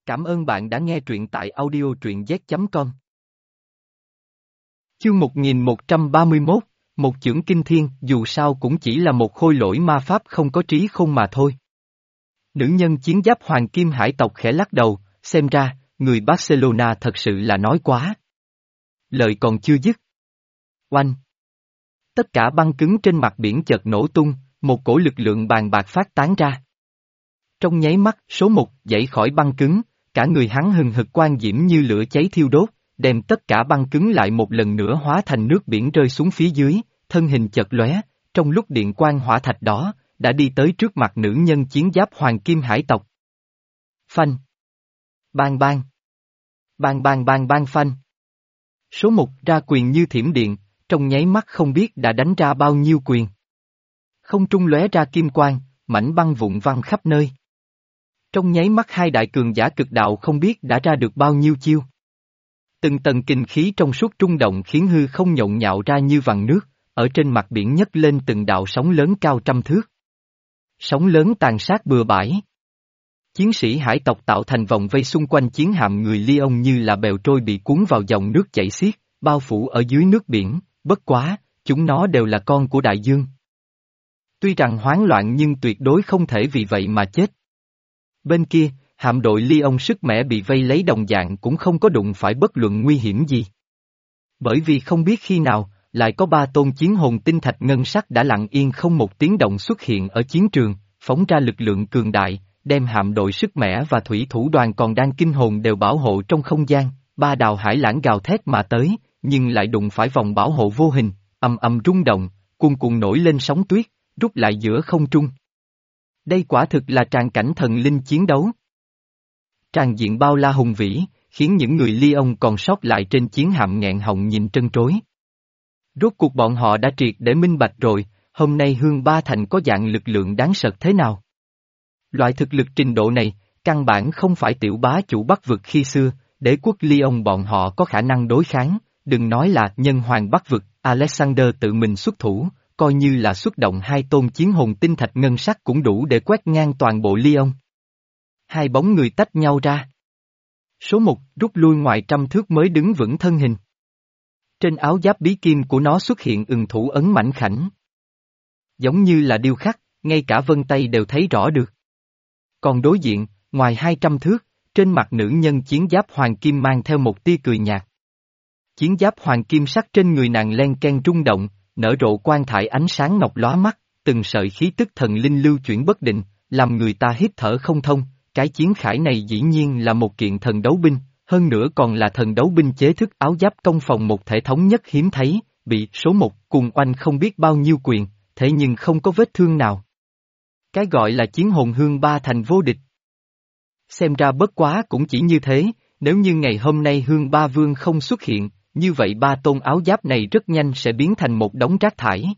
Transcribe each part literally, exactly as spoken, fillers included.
Cảm ơn bạn đã nghe truyện tại audio truyện z chấm com. Chương một nghìn một trăm ba mươi mốt, một chưởng kinh thiên dù sao cũng chỉ là một khôi lỗi ma pháp không có trí khôn mà thôi. Nữ nhân chiến giáp hoàng kim hải tộc khẽ lắc đầu, xem ra, người Barcelona thật sự là nói quá. Lời còn chưa dứt. Oanh! Tất cả băng cứng trên mặt biển chợt nổ tung, một cổ lực lượng bàn bạc phát tán ra. Trong nháy mắt, số một dậy khỏi băng cứng, cả người hắn hừng hực quang diễm như lửa cháy thiêu đốt, đem tất cả băng cứng lại một lần nữa hóa thành nước biển rơi xuống phía dưới, thân hình chợt lóe, trong lúc điện quang hỏa thạch đó, đã đi tới trước mặt nữ nhân chiến giáp hoàng kim hải tộc. Phanh! Bang bang! Bang bang bang bang phanh! Số một ra quyền như thiểm điện, trong nháy mắt không biết đã đánh ra bao nhiêu quyền. Không trung lóe ra kim quang, mảnh băng vụn văng khắp nơi. Trong nháy mắt hai đại cường giả cực đạo không biết đã ra được bao nhiêu chiêu. Từng tầng kình khí trong suốt trung động khiến hư không nhộn nhạo ra như vằn nước, ở trên mặt biển nhấc lên từng đạo sóng lớn cao trăm thước. Sóng lớn tàn sát bừa bãi. Chiến sĩ hải tộc tạo thành vòng vây xung quanh chiến hạm người Lyon như là bèo trôi bị cuốn vào dòng nước chảy xiết, bao phủ ở dưới nước biển, bất quá, chúng nó đều là con của đại dương. Tuy rằng hoảng loạn nhưng tuyệt đối không thể vì vậy mà chết. Bên kia, hạm đội Lyon sức mẻ bị vây lấy đồng dạng cũng không có đụng phải bất luận nguy hiểm gì. Bởi vì không biết khi nào, lại có ba tôn chiến hồn tinh thạch ngân sắc đã lặng yên không một tiếng động xuất hiện ở chiến trường, phóng ra lực lượng cường đại, đem hạm đội sức mẻ và thủy thủ đoàn còn đang kinh hồn đều bảo hộ trong không gian, ba đào hải lãng gào thét mà tới, nhưng lại đụng phải vòng bảo hộ vô hình, âm âm rung động, cuồn cuộn nổi lên sóng tuyết, rút lại giữa không trung. Đây quả thực là tràng cảnh thần linh chiến đấu. Tràng diện bao la hùng vĩ, khiến những người Lyon còn sót lại trên chiến hạm nghẹn họng nhìn trân trối. Rốt cuộc bọn họ đã triệt để minh bạch rồi, hôm nay Hương Ba Thành có dạng lực lượng đáng sợ thế nào. Loại thực lực trình độ này, căn bản không phải tiểu bá chủ Bắc vực khi xưa, đế quốc Lyon bọn họ có khả năng đối kháng, đừng nói là nhân hoàng Bắc vực, Alexander tự mình xuất thủ, coi như là xuất động hai tôn chiến hồn tinh thạch ngân sắc cũng đủ để quét ngang toàn bộ Lyon. Hai bóng người tách nhau ra. Số một rút lui ngoài trăm thước mới đứng vững thân hình. Trên áo giáp bí kim của nó xuất hiện ừng thủ ấn mảnh khảnh. Giống như là điêu khắc, ngay cả vân tay đều thấy rõ được. Còn đối diện, ngoài hai trăm thước, trên mặt nữ nhân chiến giáp hoàng kim mang theo một tia cười nhạt. Chiến giáp hoàng kim sắc trên người nàng len ken rung động, nở rộ quang thải ánh sáng ngọc lóa mắt, từng sợi khí tức thần linh lưu chuyển bất định, làm người ta hít thở không thông. Cái chiến khải này dĩ nhiên là một kiện thần đấu binh, hơn nữa còn là thần đấu binh chế thức áo giáp công phòng một thể thống nhất hiếm thấy, bị số một cùng oanh không biết bao nhiêu quyền, thế nhưng không có vết thương nào. Cái gọi là chiến hồn Hương Ba Thành vô địch. Xem ra bất quá cũng chỉ như thế, nếu như ngày hôm nay Hương Ba Vương không xuất hiện, như vậy ba tôn áo giáp này rất nhanh sẽ biến thành một đống rác thải.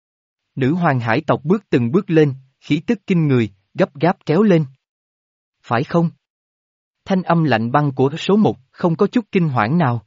Nữ hoàng hải tộc bước từng bước lên, khí tức kinh người, gấp gáp kéo lên. Phải không? Thanh âm lạnh băng của số một không có chút kinh hoảng nào.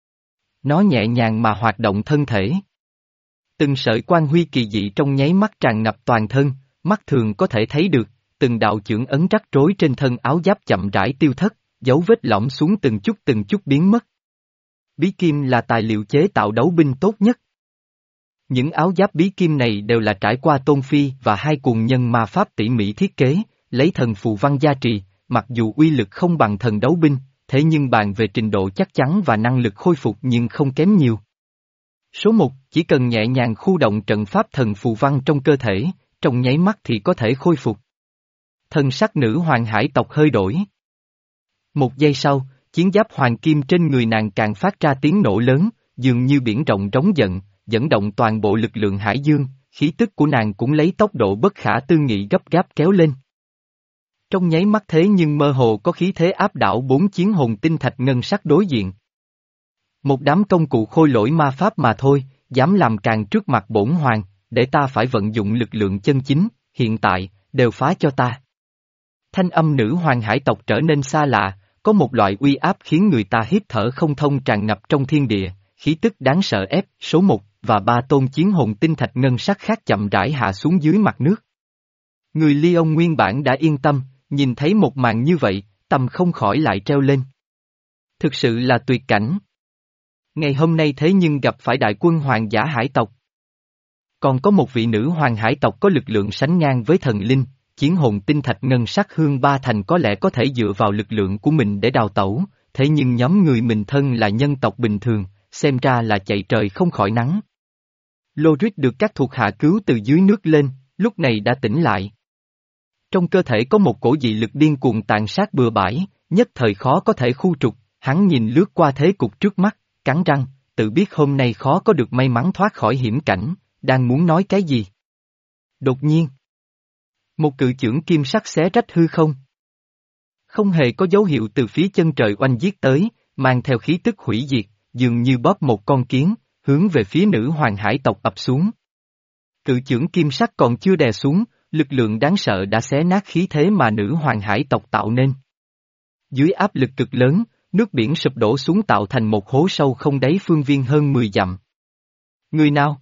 Nó nhẹ nhàng mà hoạt động thân thể. Từng sợi quang huy kỳ dị trong nháy mắt tràn ngập toàn thân, mắt thường có thể thấy được, từng đạo chưởng ấn rắc rối trên thân áo giáp chậm rãi tiêu thất, dấu vết lõm xuống từng chút từng chút biến mất. Bí kim là tài liệu chế tạo đấu binh tốt nhất. Những áo giáp bí kim này đều là trải qua tôn phi và hai cuồng nhân ma pháp tỉ mỉ thiết kế, lấy thần phù văn gia trì, mặc dù uy lực không bằng thần đấu binh, thế nhưng bàn về trình độ chắc chắn và năng lực khôi phục nhưng không kém nhiều. Số một, chỉ cần nhẹ nhàng khu động trận pháp thần phù văn trong cơ thể, trong nháy mắt thì có thể khôi phục. Thân sắc nữ hoàng hải tộc hơi đổi. Một giây sau, chiến giáp hoàng kim trên người nàng càng phát ra tiếng nổ lớn, dường như biển rộng trống giận, dẫn động toàn bộ lực lượng hải dương, khí tức của nàng cũng lấy tốc độ bất khả tư nghị gấp gáp kéo lên. Trong nháy mắt thế nhưng mơ hồ có khí thế áp đảo bốn chiến hồn tinh thạch ngân sắc đối diện. Một đám công cụ khôi lỗi ma pháp mà thôi, dám làm càng trước mặt bổn hoàng, để ta phải vận dụng lực lượng chân chính, hiện tại, đều phá cho ta. Thanh âm nữ hoàng hải tộc trở nên xa lạ, có một loại uy áp khiến người ta hít thở không thông tràn ngập trong thiên địa, khí tức đáng sợ ép, số một và ba tôn chiến hồn tinh thạch ngân sắc khác chậm rãi hạ xuống dưới mặt nước. Người Lyon nguyên bản đã yên tâm, nhìn thấy một màn như vậy, tâm không khỏi lại treo lên. Thực sự là tuyệt cảnh. Ngày hôm nay thế nhưng gặp phải đại quân hoàng giả hải tộc. Còn có một vị nữ hoàng hải tộc có lực lượng sánh ngang với thần linh, chiến hồn tinh thạch ngân sắc hương ba thành có lẽ có thể dựa vào lực lượng của mình để đào tẩu, thế nhưng nhóm người mình thân là nhân tộc bình thường, xem ra là chạy trời không khỏi nắng. Lorit được các thuộc hạ cứu từ dưới nước lên, lúc này đã tỉnh lại. Trong cơ thể có một cổ dị lực điên cuồng tàn sát bừa bãi, nhất thời khó có thể khu trục, hắn nhìn lướt qua thế cục trước mắt, cắn răng, tự biết hôm nay khó có được may mắn thoát khỏi hiểm cảnh, đang muốn nói cái gì. Đột nhiên, một cự chưởng kim sắc xé rách hư không. Không hề có dấu hiệu từ phía chân trời oanh giết tới, mang theo khí tức hủy diệt, dường như bóp một con kiến, hướng về phía nữ hoàng hải tộc ập xuống. Cự chưởng kim sắc còn chưa đè xuống, lực lượng đáng sợ đã xé nát khí thế mà nữ hoàng hải tộc tạo nên. Dưới áp lực cực lớn, nước biển sụp đổ xuống tạo thành một hố sâu không đáy phương viên hơn mười dặm. Người nào?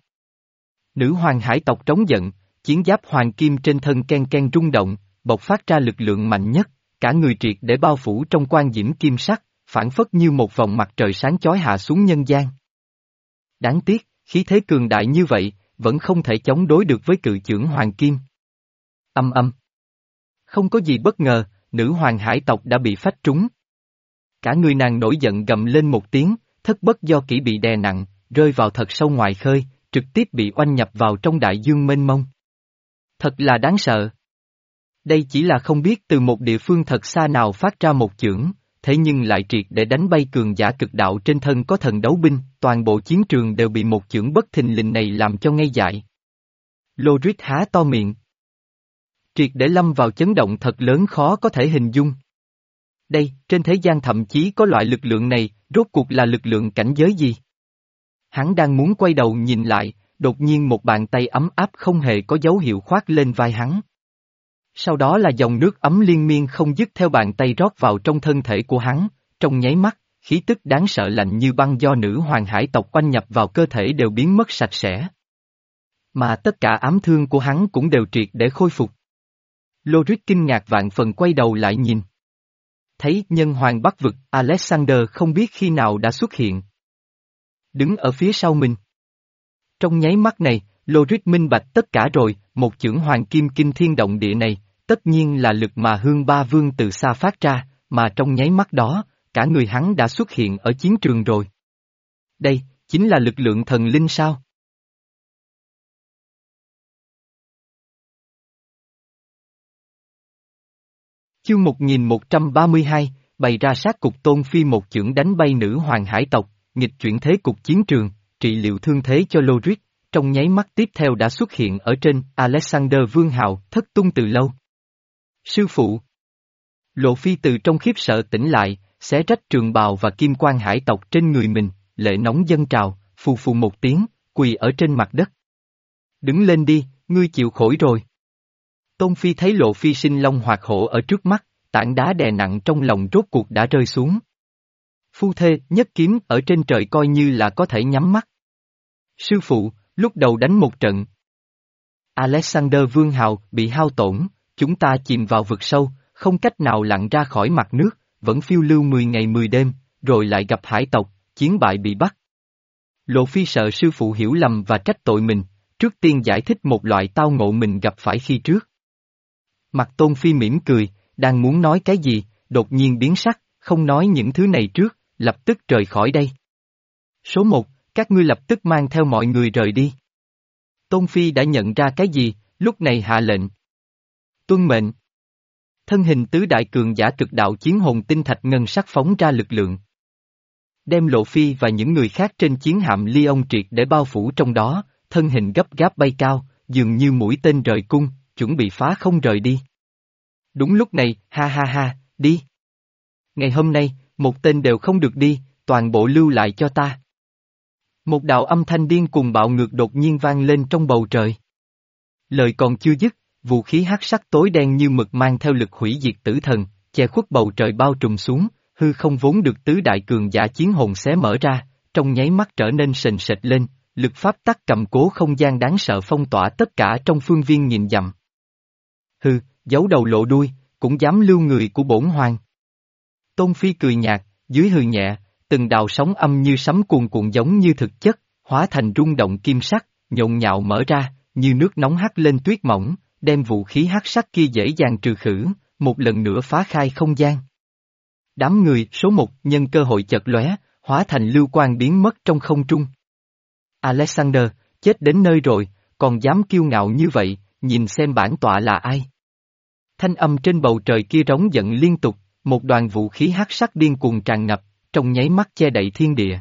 Nữ hoàng hải tộc trống giận, chiến giáp hoàng kim trên thân ken ken rung động, bộc phát ra lực lượng mạnh nhất, cả người triệt để bao phủ trong quan diễm kim sắc, phản phất như một vòng mặt trời sáng chói hạ xuống nhân gian. Đáng tiếc, khí thế cường đại như vậy, vẫn không thể chống đối được với cự chưởng hoàng kim. Âm âm. Không có gì bất ngờ, nữ hoàng hải tộc đã bị phách trúng. Cả người nàng nổi giận gầm lên một tiếng, thất bất do kỹ bị đè nặng, rơi vào thật sâu ngoài khơi, trực tiếp bị oanh nhập vào trong đại dương mênh mông. Thật là đáng sợ. Đây chỉ là không biết từ một địa phương thật xa nào phát ra một chưởng, thế nhưng lại triệt để đánh bay cường giả cực đạo trên thân có thần đấu binh, toàn bộ chiến trường đều bị một chưởng bất thình lình này làm cho ngây dại. Lorit há to miệng. Triệt để lâm vào chấn động thật lớn khó có thể hình dung. Đây, trên thế gian thậm chí có loại lực lượng này, rốt cuộc là lực lượng cảnh giới gì? Hắn đang muốn quay đầu nhìn lại, đột nhiên một bàn tay ấm áp không hề có dấu hiệu khoác lên vai hắn. Sau đó là dòng nước ấm liên miên không dứt theo bàn tay rót vào trong thân thể của hắn, trong nháy mắt, khí tức đáng sợ lạnh như băng do nữ hoàng hải tộc oanh nhập vào cơ thể đều biến mất sạch sẽ. Mà tất cả ám thương của hắn cũng đều triệt để khôi phục. Lorit kinh ngạc vạn phần quay đầu lại nhìn. Thấy nhân hoàng Bắc vực, Alexander không biết khi nào đã xuất hiện. Đứng ở phía sau mình. Trong nháy mắt này, Lorit minh bạch tất cả rồi, một chưởng hoàng kim kinh thiên động địa này, tất nhiên là lực mà hương ba vương từ xa phát ra, mà trong nháy mắt đó, cả người hắn đã xuất hiện ở chiến trường rồi. Đây, chính là lực lượng thần linh sao? Chương một nghìn một trăm ba mươi hai, bày ra sát cục Tôn Phi một chưởng đánh bay nữ hoàng hải tộc, nghịch chuyển thế cục chiến trường, trị liệu thương thế cho Lorit, trong nháy mắt tiếp theo đã xuất hiện ở trên Alexander Vương Hào, thất tung từ lâu. Sư phụ. Lộ Phi từ trong khiếp sợ tỉnh lại, xé rách trường bào và kim quan hải tộc trên người mình, lệ nóng dâng trào, phù phù một tiếng, quỳ ở trên mặt đất. Đứng lên đi, ngươi chịu khổ rồi. Tôn Phi thấy Lộ Phi sinh long hoạt hổ ở trước mắt, tảng đá đè nặng trong lòng rốt cuộc đã rơi xuống. Phu thê, nhất kiếm ở trên trời coi như là có thể nhắm mắt. Sư phụ, lúc đầu đánh một trận. Alexander Vương Hào bị hao tổn, chúng ta chìm vào vực sâu, không cách nào lặn ra khỏi mặt nước, vẫn phiêu lưu mười ngày mười đêm, rồi lại gặp hải tộc, chiến bại bị bắt. Lộ Phi sợ sư phụ hiểu lầm và trách tội mình, trước tiên giải thích một loại tao ngộ mình gặp phải khi trước. Mặt Tôn Phi mỉm cười, đang muốn nói cái gì, đột nhiên biến sắc, không nói những thứ này trước, lập tức rời khỏi đây. Số một, các ngươi lập tức mang theo mọi người rời đi. Tôn Phi đã nhận ra cái gì, lúc này hạ lệnh. Tuân mệnh. Thân hình tứ đại cường giả cực đạo chiến hồn tinh thạch ngân sắc phóng ra lực lượng. Đem Lộ Phi và những người khác trên chiến hạm Lyon triệt để bao phủ trong đó, thân hình gấp gáp bay cao, dường như mũi tên rời cung, chuẩn bị phá không rời đi. Đúng lúc này, ha ha ha, đi. Ngày hôm nay, một tên đều không được đi, toàn bộ lưu lại cho ta. Một đạo âm thanh điên cuồng bạo ngược đột nhiên vang lên trong bầu trời. Lời còn chưa dứt, vũ khí hắc sắc tối đen như mực mang theo lực hủy diệt tử thần, che khuất bầu trời bao trùm xuống, hư không vốn được tứ đại cường giả chiến hồn xé mở ra, trong nháy mắt trở nên sền sệt lên, lực pháp tắc cầm cố không gian đáng sợ phong tỏa tất cả trong phương viên nghìn dặm. Hư, giấu đầu lộ đuôi, cũng dám lưu người của bổn hoàng. Tôn Phi cười nhạt, dưới hừ nhẹ, từng đạo sóng âm như sấm cuồn cuộn giống như thực chất, hóa thành rung động kim sắc, nhộn nhạo mở ra, như nước nóng hắt lên tuyết mỏng, đem vũ khí hắc sắc kia dễ dàng trừ khử, một lần nữa phá khai không gian. Đám người số một nhân cơ hội chợt lóe, hóa thành lưu quang biến mất trong không trung. Alexander, chết đến nơi rồi, còn dám kiêu ngạo như vậy, nhìn xem bản tọa là ai. Thanh âm trên bầu trời kia rống giận liên tục, một đoàn vũ khí hắc sắc điên cuồng tràn ngập, trong nháy mắt che đậy thiên địa.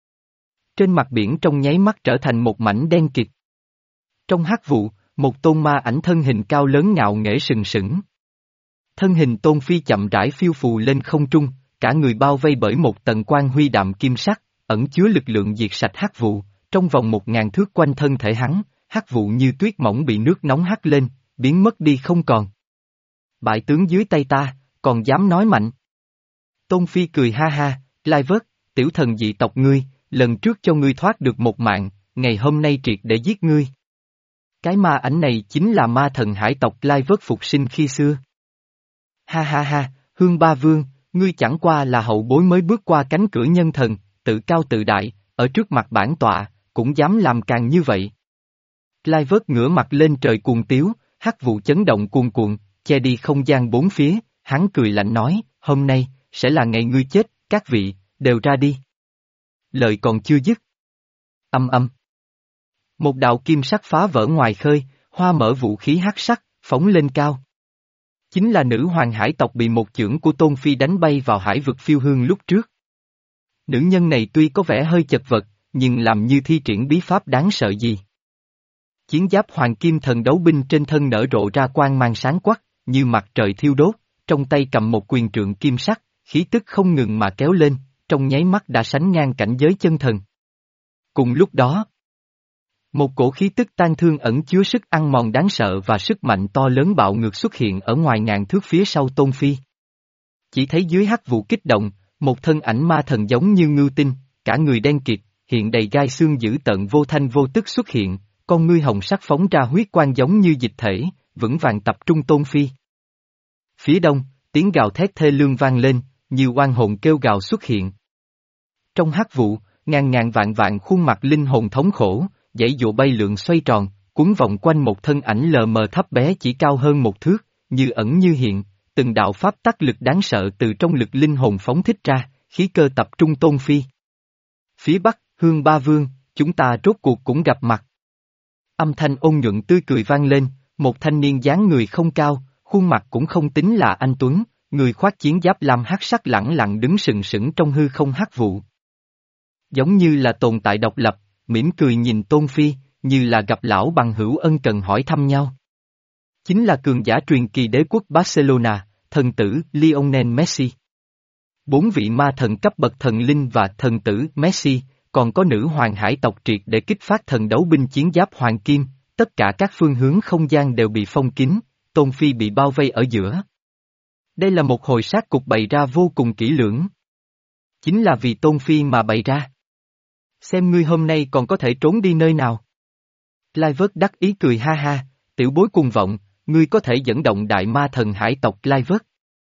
Trên mặt biển trong nháy mắt trở thành một mảnh đen kịt. Trong hắc vụ, một tôn ma ảnh thân hình cao lớn ngạo nghễ sừng sững. Thân hình Tôn Phi chậm rãi phiêu phù lên không trung, cả người bao vây bởi một tầng quang huy đạm kim sắc, ẩn chứa lực lượng diệt sạch hắc vụ, trong vòng một ngàn thước quanh thân thể hắn, hắc vụ như tuyết mỏng bị nước nóng hắt lên, biến mất đi không còn. Bại tướng dưới tay ta, còn dám nói mạnh. Tôn Phi cười ha ha, Clivert, tiểu thần dị tộc ngươi, lần trước cho ngươi thoát được một mạng, ngày hôm nay triệt để giết ngươi. Cái ma ảnh này chính là ma thần hải tộc Clivert phục sinh khi xưa. Ha ha ha, Hương Ba Vương, ngươi chẳng qua là hậu bối mới bước qua cánh cửa nhân thần, tự cao tự đại, ở trước mặt bản tọa, cũng dám làm càng như vậy. Clivert ngửa mặt lên trời cuồng tiếu, hắc vụ chấn động cuồn cuộn, che đi không gian bốn phía, hắn cười lạnh nói, hôm nay, sẽ là ngày ngươi chết, các vị, đều ra đi. Lời còn chưa dứt. Âm âm. Một đạo kim sắc phá vỡ ngoài khơi, hoa mở vũ khí hắc sắc, phóng lên cao. Chính là nữ hoàng hải tộc bị một chưởng của Tôn Phi đánh bay vào hải vực phiêu hương lúc trước. Nữ nhân này tuy có vẻ hơi chật vật, nhưng làm như thi triển bí pháp đáng sợ gì. Chiến giáp hoàng kim thần đấu binh trên thân nở rộ ra quang mang sáng quắc, như mặt trời thiêu đốt, trong tay cầm một quyền trượng kim sắc, khí tức không ngừng mà kéo lên, trong nháy mắt đã sánh ngang cảnh giới chân thần. Cùng lúc đó, một cổ khí tức tan thương ẩn chứa sức ăn mòn đáng sợ và sức mạnh to lớn bạo ngược xuất hiện ở ngoài ngàn thước phía sau Tôn Phi. Chỉ thấy dưới hắc vụ kích động, một thân ảnh ma thần giống như ngưu tinh, cả người đen kịt, hiện đầy gai xương dữ tợn vô thanh vô tức xuất hiện, con ngươi hồng sắc phóng ra huyết quang giống như dịch thể, vững vàng tập trung Tôn Phi. Phía đông, tiếng gào thét thê lương vang lên, nhiều oan hồn kêu gào xuất hiện. Trong hắc vụ, ngàn ngàn vạn vạn khuôn mặt linh hồn thống khổ, dãy dụa bay lượn xoay tròn, cuốn vòng quanh một thân ảnh lờ mờ thấp bé chỉ cao hơn một thước, như ẩn như hiện, từng đạo pháp tắc lực đáng sợ từ trong lực linh hồn phóng thích ra, khí cơ tập trung Tôn Phi. Phía bắc, Hương Ba Vương, chúng ta rốt cuộc cũng gặp mặt. Âm thanh ôn nhuận tươi cười vang lên, một thanh niên dáng người không cao, khuôn mặt cũng không tính là anh tuấn, người khoác chiến giáp lam hắc sắc lẳng lặng đứng sừng sững trong hư không hắc vụ. Giống như là tồn tại độc lập, mỉm cười nhìn Tôn Phi, như là gặp lão bằng hữu ân cần hỏi thăm nhau. Chính là cường giả truyền kỳ đế quốc Barcelona, thần tử Lionel Messi. Bốn vị ma thần cấp bậc thần linh và thần tử Messi, còn có nữ hoàng hải tộc triệt để kích phát thần đấu binh chiến giáp hoàng kim, tất cả các phương hướng không gian đều bị phong kín, Tôn Phi bị bao vây ở giữa. Đây là một hồi sát cục bày ra vô cùng kỹ lưỡng. Chính là vì Tôn Phi mà bày ra. Xem ngươi hôm nay còn có thể trốn đi nơi nào. Clivert đắc ý cười ha ha, tiểu bối cuồng vọng, ngươi có thể dẫn động đại ma thần hải tộc Clivert.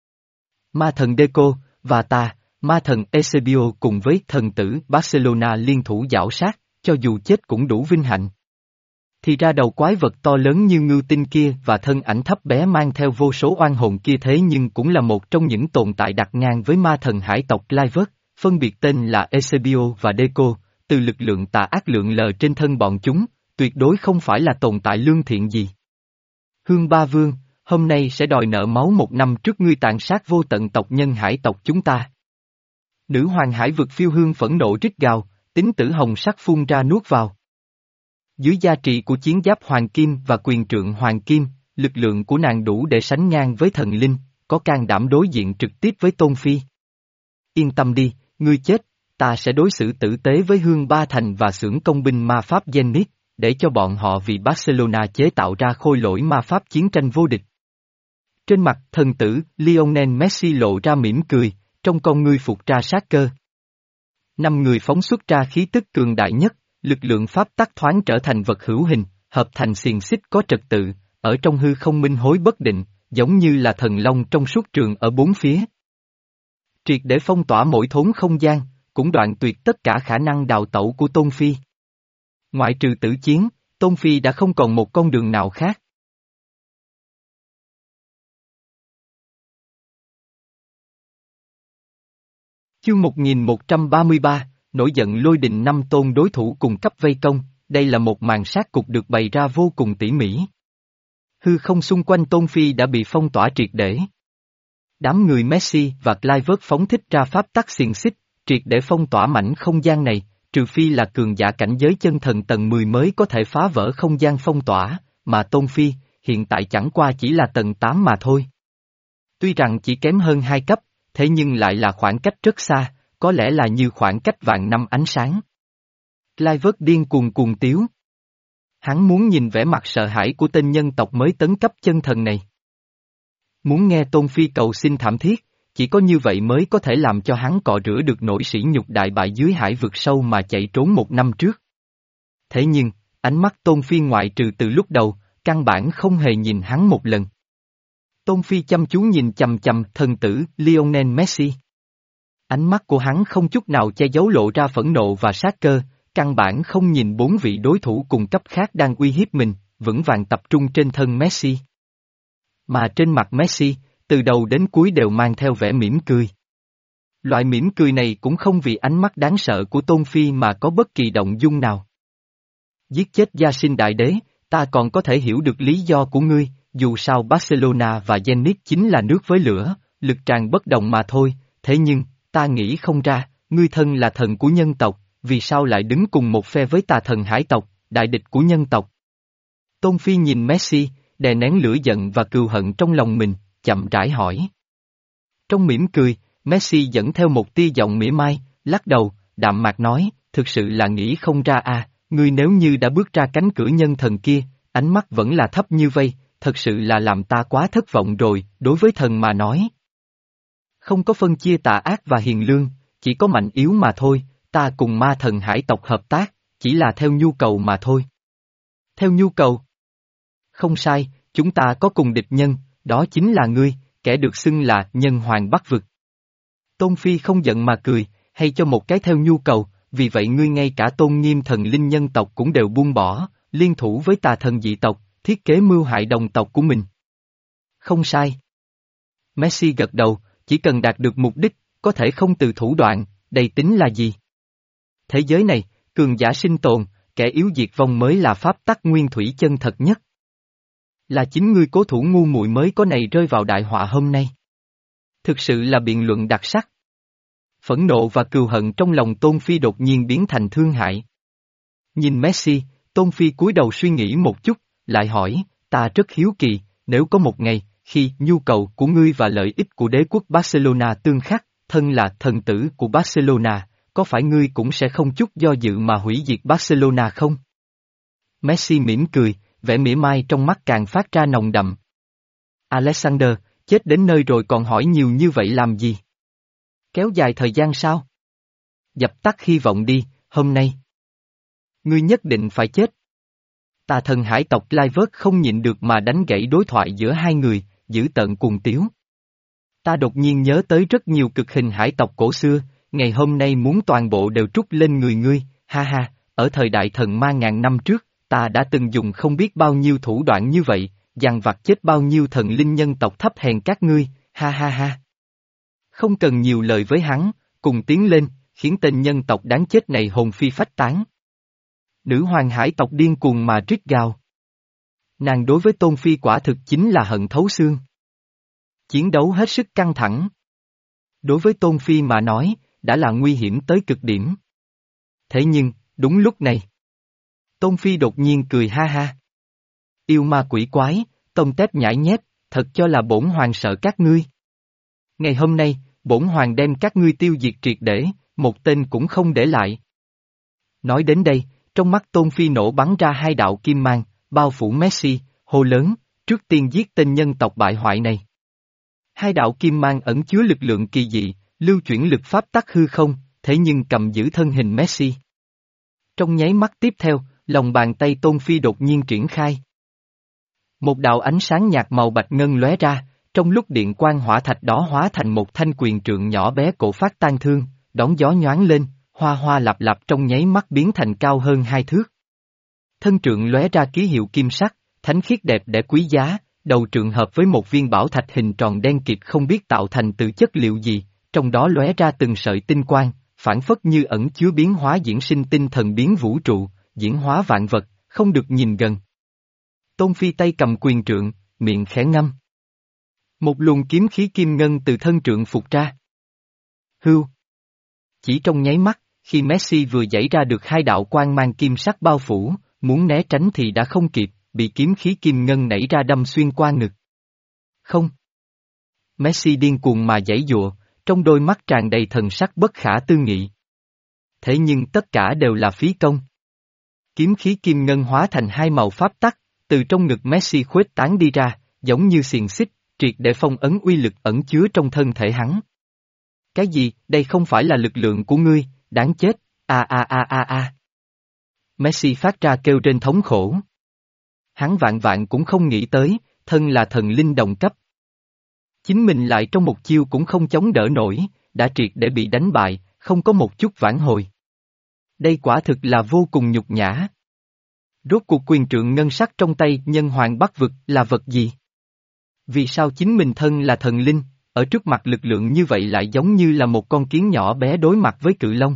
Ma thần Deco, và ta, ma thần Eusebio cùng với thần tử Barcelona liên thủ giảo sát, cho dù chết cũng đủ vinh hạnh. Thì ra đầu quái vật to lớn như ngưu tinh kia và thân ảnh thấp bé mang theo vô số oan hồn kia thế nhưng cũng là một trong những tồn tại đặt ngang với ma thần hải tộc Clivert, phân biệt tên là Eusebio và Deco, từ lực lượng tà ác lượng lờ trên thân bọn chúng, tuyệt đối không phải là tồn tại lương thiện gì. Hương Ba Vương, hôm nay sẽ đòi nợ máu một năm trước ngươi tàn sát vô tận tộc nhân hải tộc chúng ta. Nữ hoàng hải vực phiêu hương phẫn nộ rít gào, tính tử hồng sắc phun ra nuốt vào. Dưới gia trị của chiến giáp hoàng kim và quyền trượng hoàng kim, lực lượng của nàng đủ để sánh ngang với thần linh, có can đảm đối diện trực tiếp với Tôn Phi. Yên tâm đi, ngươi chết, ta sẽ đối xử tử tế với Hương Ba Thành và xưởng công binh ma pháp Zenith, để cho bọn họ vì Barcelona chế tạo ra khôi lỗi ma pháp chiến tranh vô địch. Trên mặt thần tử, Lionel Messi lộ ra mỉm cười, trong con ngươi phục ra sát cơ. Năm người phóng xuất ra khí tức cường đại nhất, lực lượng pháp tắc thoáng trở thành vật hữu hình, hợp thành xiềng xích có trật tự, ở trong hư không minh hối bất định, giống như là thần long trong suốt trường ở bốn phía. triệt để phong tỏa mỗi thốn không gian, cũng đoạn tuyệt tất cả khả năng đào tẩu của Tôn Phi. Ngoại trừ tử chiến, Tôn Phi đã không còn một con đường nào khác. Chương một nghìn một trăm ba mươi ba, nổi giận lôi đình năm tôn đối thủ cùng cấp vây công, đây là một màn sát cục được bày ra vô cùng tỉ mỉ. Hư không xung quanh Tôn Phi đã bị phong tỏa triệt để. Đám người Messi và Clivert phóng thích ra pháp tắc xiềng xích, triệt để phong tỏa mảnh không gian này, trừ phi là cường giả cảnh giới chân thần tầng mười mới có thể phá vỡ không gian phong tỏa, mà Tôn Phi, hiện tại chẳng qua chỉ là tầng tám mà thôi. Tuy rằng chỉ kém hơn hai cấp, thế nhưng lại là khoảng cách rất xa, có lẽ là như khoảng cách vạn năm ánh sáng. Clivert điên cuồng cuồng tiếu. Hắn muốn nhìn vẻ mặt sợ hãi của tên nhân tộc mới tấn cấp chân thần này. Muốn nghe Tôn Phi cầu xin thảm thiết, chỉ có như vậy mới có thể làm cho hắn cọ rửa được nỗi sỉ nhục đại bại dưới hải vực sâu mà chạy trốn một năm trước. Thế nhưng, ánh mắt Tôn Phi ngoại trừ từ lúc đầu, căn bản không hề nhìn hắn một lần. Tôn Phi chăm chú nhìn chằm chằm thần tử Lionel Messi. Ánh mắt của hắn không chút nào che giấu lộ ra phẫn nộ và sát cơ, căn bản không nhìn bốn vị đối thủ cùng cấp khác đang uy hiếp mình, vững vàng tập trung trên thân Messi. Mà trên mặt Messi, từ đầu đến cuối đều mang theo vẻ mỉm cười. Loại mỉm cười này cũng không vì ánh mắt đáng sợ của Tôn Phi mà có bất kỳ động dung nào. Giết chết Gia Sinh Đại Đế, ta còn có thể hiểu được lý do của ngươi, dù sao Barcelona và Zenit chính là nước với lửa, lực tràn bất đồng mà thôi, thế nhưng, ta nghĩ không ra, ngươi thân là thần của nhân tộc, vì sao lại đứng cùng một phe với tà thần hải tộc, đại địch của nhân tộc. Tôn Phi nhìn Messi, đè nén lửa giận và cừu hận trong lòng mình, chậm rãi hỏi. Trong mỉm cười, Messi dẫn theo một tia giọng mỉa mai, lắc đầu, đạm mạc nói, thực sự là nghĩ không ra à, ngươi nếu như đã bước ra cánh cửa nhân thần kia, ánh mắt vẫn là thấp như vây, thật sự là làm ta quá thất vọng rồi, đối với thần mà nói. Không có phân chia tà ác và hiền lương, chỉ có mạnh yếu mà thôi, ta cùng ma thần hải tộc hợp tác, chỉ là theo nhu cầu mà thôi. Theo nhu cầu? Không sai, chúng ta có cùng địch nhân, đó chính là ngươi, kẻ được xưng là nhân hoàng Bắc vực. Tôn Phi không giận mà cười, hay cho một cái theo nhu cầu, vì vậy ngươi ngay cả tôn nghiêm thần linh nhân tộc cũng đều buông bỏ, liên thủ với tà thần dị tộc, thiết kế mưu hại đồng tộc của mình. Không sai. Messi gật đầu, chỉ cần đạt được mục đích, có thể không từ thủ đoạn, đây tính là gì? Thế giới này, cường giả sinh tồn, kẻ yếu diệt vong mới là pháp tắc nguyên thủy chân thật nhất. Là chính ngươi cố thủ ngu muội mới có này rơi vào đại họa hôm nay. Thực sự là biện luận đặc sắc. Phẫn nộ và cừu hận trong lòng Tôn Phi đột nhiên biến thành thương hại. Nhìn Messi, Tôn Phi cúi đầu suy nghĩ một chút, lại hỏi, ta rất hiếu kỳ, nếu có một ngày, khi nhu cầu của ngươi và lợi ích của đế quốc Barcelona tương khắc, thân là thần tử của Barcelona, có phải ngươi cũng sẽ không chút do dự mà hủy diệt Barcelona không? Messi mỉm cười, vẻ mỉa mai trong mắt càng phát ra nồng đậm. Alexander, chết đến nơi rồi còn hỏi nhiều như vậy làm gì? Kéo dài thời gian sao? Dập tắt hy vọng đi, hôm nay. Ngươi nhất định phải chết. Tà thần hải tộc Clivert không nhịn được mà đánh gãy đối thoại giữa hai người, giữ tợn cuồng tiếu. Ta đột nhiên nhớ tới rất nhiều cực hình hải tộc cổ xưa, ngày hôm nay muốn toàn bộ đều trút lên người ngươi, ha ha, ở thời đại thần ma ngàn năm trước, ta đã từng dùng không biết bao nhiêu thủ đoạn như vậy, dằn vặt chết bao nhiêu thần linh nhân tộc thấp hèn các ngươi, ha ha ha. Không cần nhiều lời với hắn, cùng tiến lên, khiến tên nhân tộc đáng chết này hồn phi phách tán. Nữ hoàng hải tộc điên cuồng mà rít gào. Nàng đối với Tôn Phi quả thực chính là hận thấu xương. Chiến đấu hết sức căng thẳng. Đối với Tôn Phi mà nói, đã là nguy hiểm tới cực điểm. Thế nhưng, đúng lúc này, Tôn Phi đột nhiên cười ha ha. Yêu ma quỷ quái, tông tép nhãi nhép, thật cho là bổn hoàng sợ các ngươi. Ngày hôm nay, bổn hoàng đem các ngươi tiêu diệt triệt để, một tên cũng không để lại. Nói đến đây, trong mắt Tôn Phi nổ bắn ra hai đạo kim mang, bao phủ Messi, hô lớn, trước tiên giết tên nhân tộc bại hoại này. Hai đạo kim mang ẩn chứa lực lượng kỳ dị, lưu chuyển lực pháp tắc hư không, thế nhưng cầm giữ thân hình Messi. Trong nháy mắt tiếp theo, lòng bàn tay Tôn Phi đột nhiên triển khai. Một đạo ánh sáng nhạt màu bạch ngân lóe ra, Trong lúc điện quang hỏa thạch đó hóa thành một thanh quyền trượng nhỏ bé cổ phát tan thương, đón gió nhoáng lên, hoa hoa lạp lạp trong nháy mắt biến thành cao hơn hai thước. Thân trượng lóe ra ký hiệu kim sắc, thánh khiết đẹp đẽ quý giá, đầu trượng hợp với một viên bảo thạch hình tròn đen kịt không biết tạo thành từ chất liệu gì, trong đó lóe ra từng sợi tinh quang, phản phất như ẩn chứa biến hóa diễn sinh tinh thần biến vũ trụ, diễn hóa vạn vật, không được nhìn gần. Tôn Phi tay cầm quyền trượng, miệng khẽ ngâm. Một luồng kiếm khí kim ngân từ thân trượng phục ra. Hưu. Chỉ trong nháy mắt, khi Messi vừa giãy ra được hai đạo quang mang kim sắc bao phủ, muốn né tránh thì đã không kịp, bị kiếm khí kim ngân nảy ra đâm xuyên qua ngực. Không. Messi điên cuồng mà giãy giụa, trong đôi mắt tràn đầy thần sắc bất khả tư nghị. Thế nhưng tất cả đều là phí công. Kiếm khí kim ngân hóa thành hai màu pháp tắc, từ trong ngực Messi khuếch tán đi ra, giống như xiềng xích, triệt để phong ấn uy lực ẩn chứa trong thân thể hắn. Cái gì, đây không phải là lực lượng của ngươi, đáng chết, a a a a a. Messi phát ra kêu rên thống khổ. Hắn vạn vạn cũng không nghĩ tới, thân là thần linh đồng cấp. Chính mình lại trong một chiêu cũng không chống đỡ nổi, đã triệt để bị đánh bại, không có một chút vãn hồi. Đây quả thực là vô cùng nhục nhã. Rốt cuộc quyền trượng ngân sắc trong tay nhân hoàng bắc vực là vật gì? Vì sao chính mình thân là thần linh, ở trước mặt lực lượng như vậy lại giống như là một con kiến nhỏ bé đối mặt với cự long?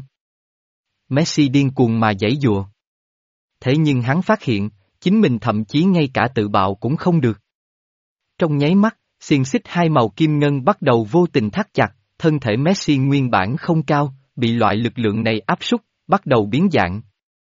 Messi điên cuồng mà giãy giụa. Thế nhưng hắn phát hiện, chính mình thậm chí ngay cả tự bạo cũng không được. Trong nháy mắt, xiềng xích hai màu kim ngân bắt đầu vô tình thắt chặt, thân thể Messi nguyên bản không cao, bị loại lực lượng này áp súc, bắt đầu biến dạng.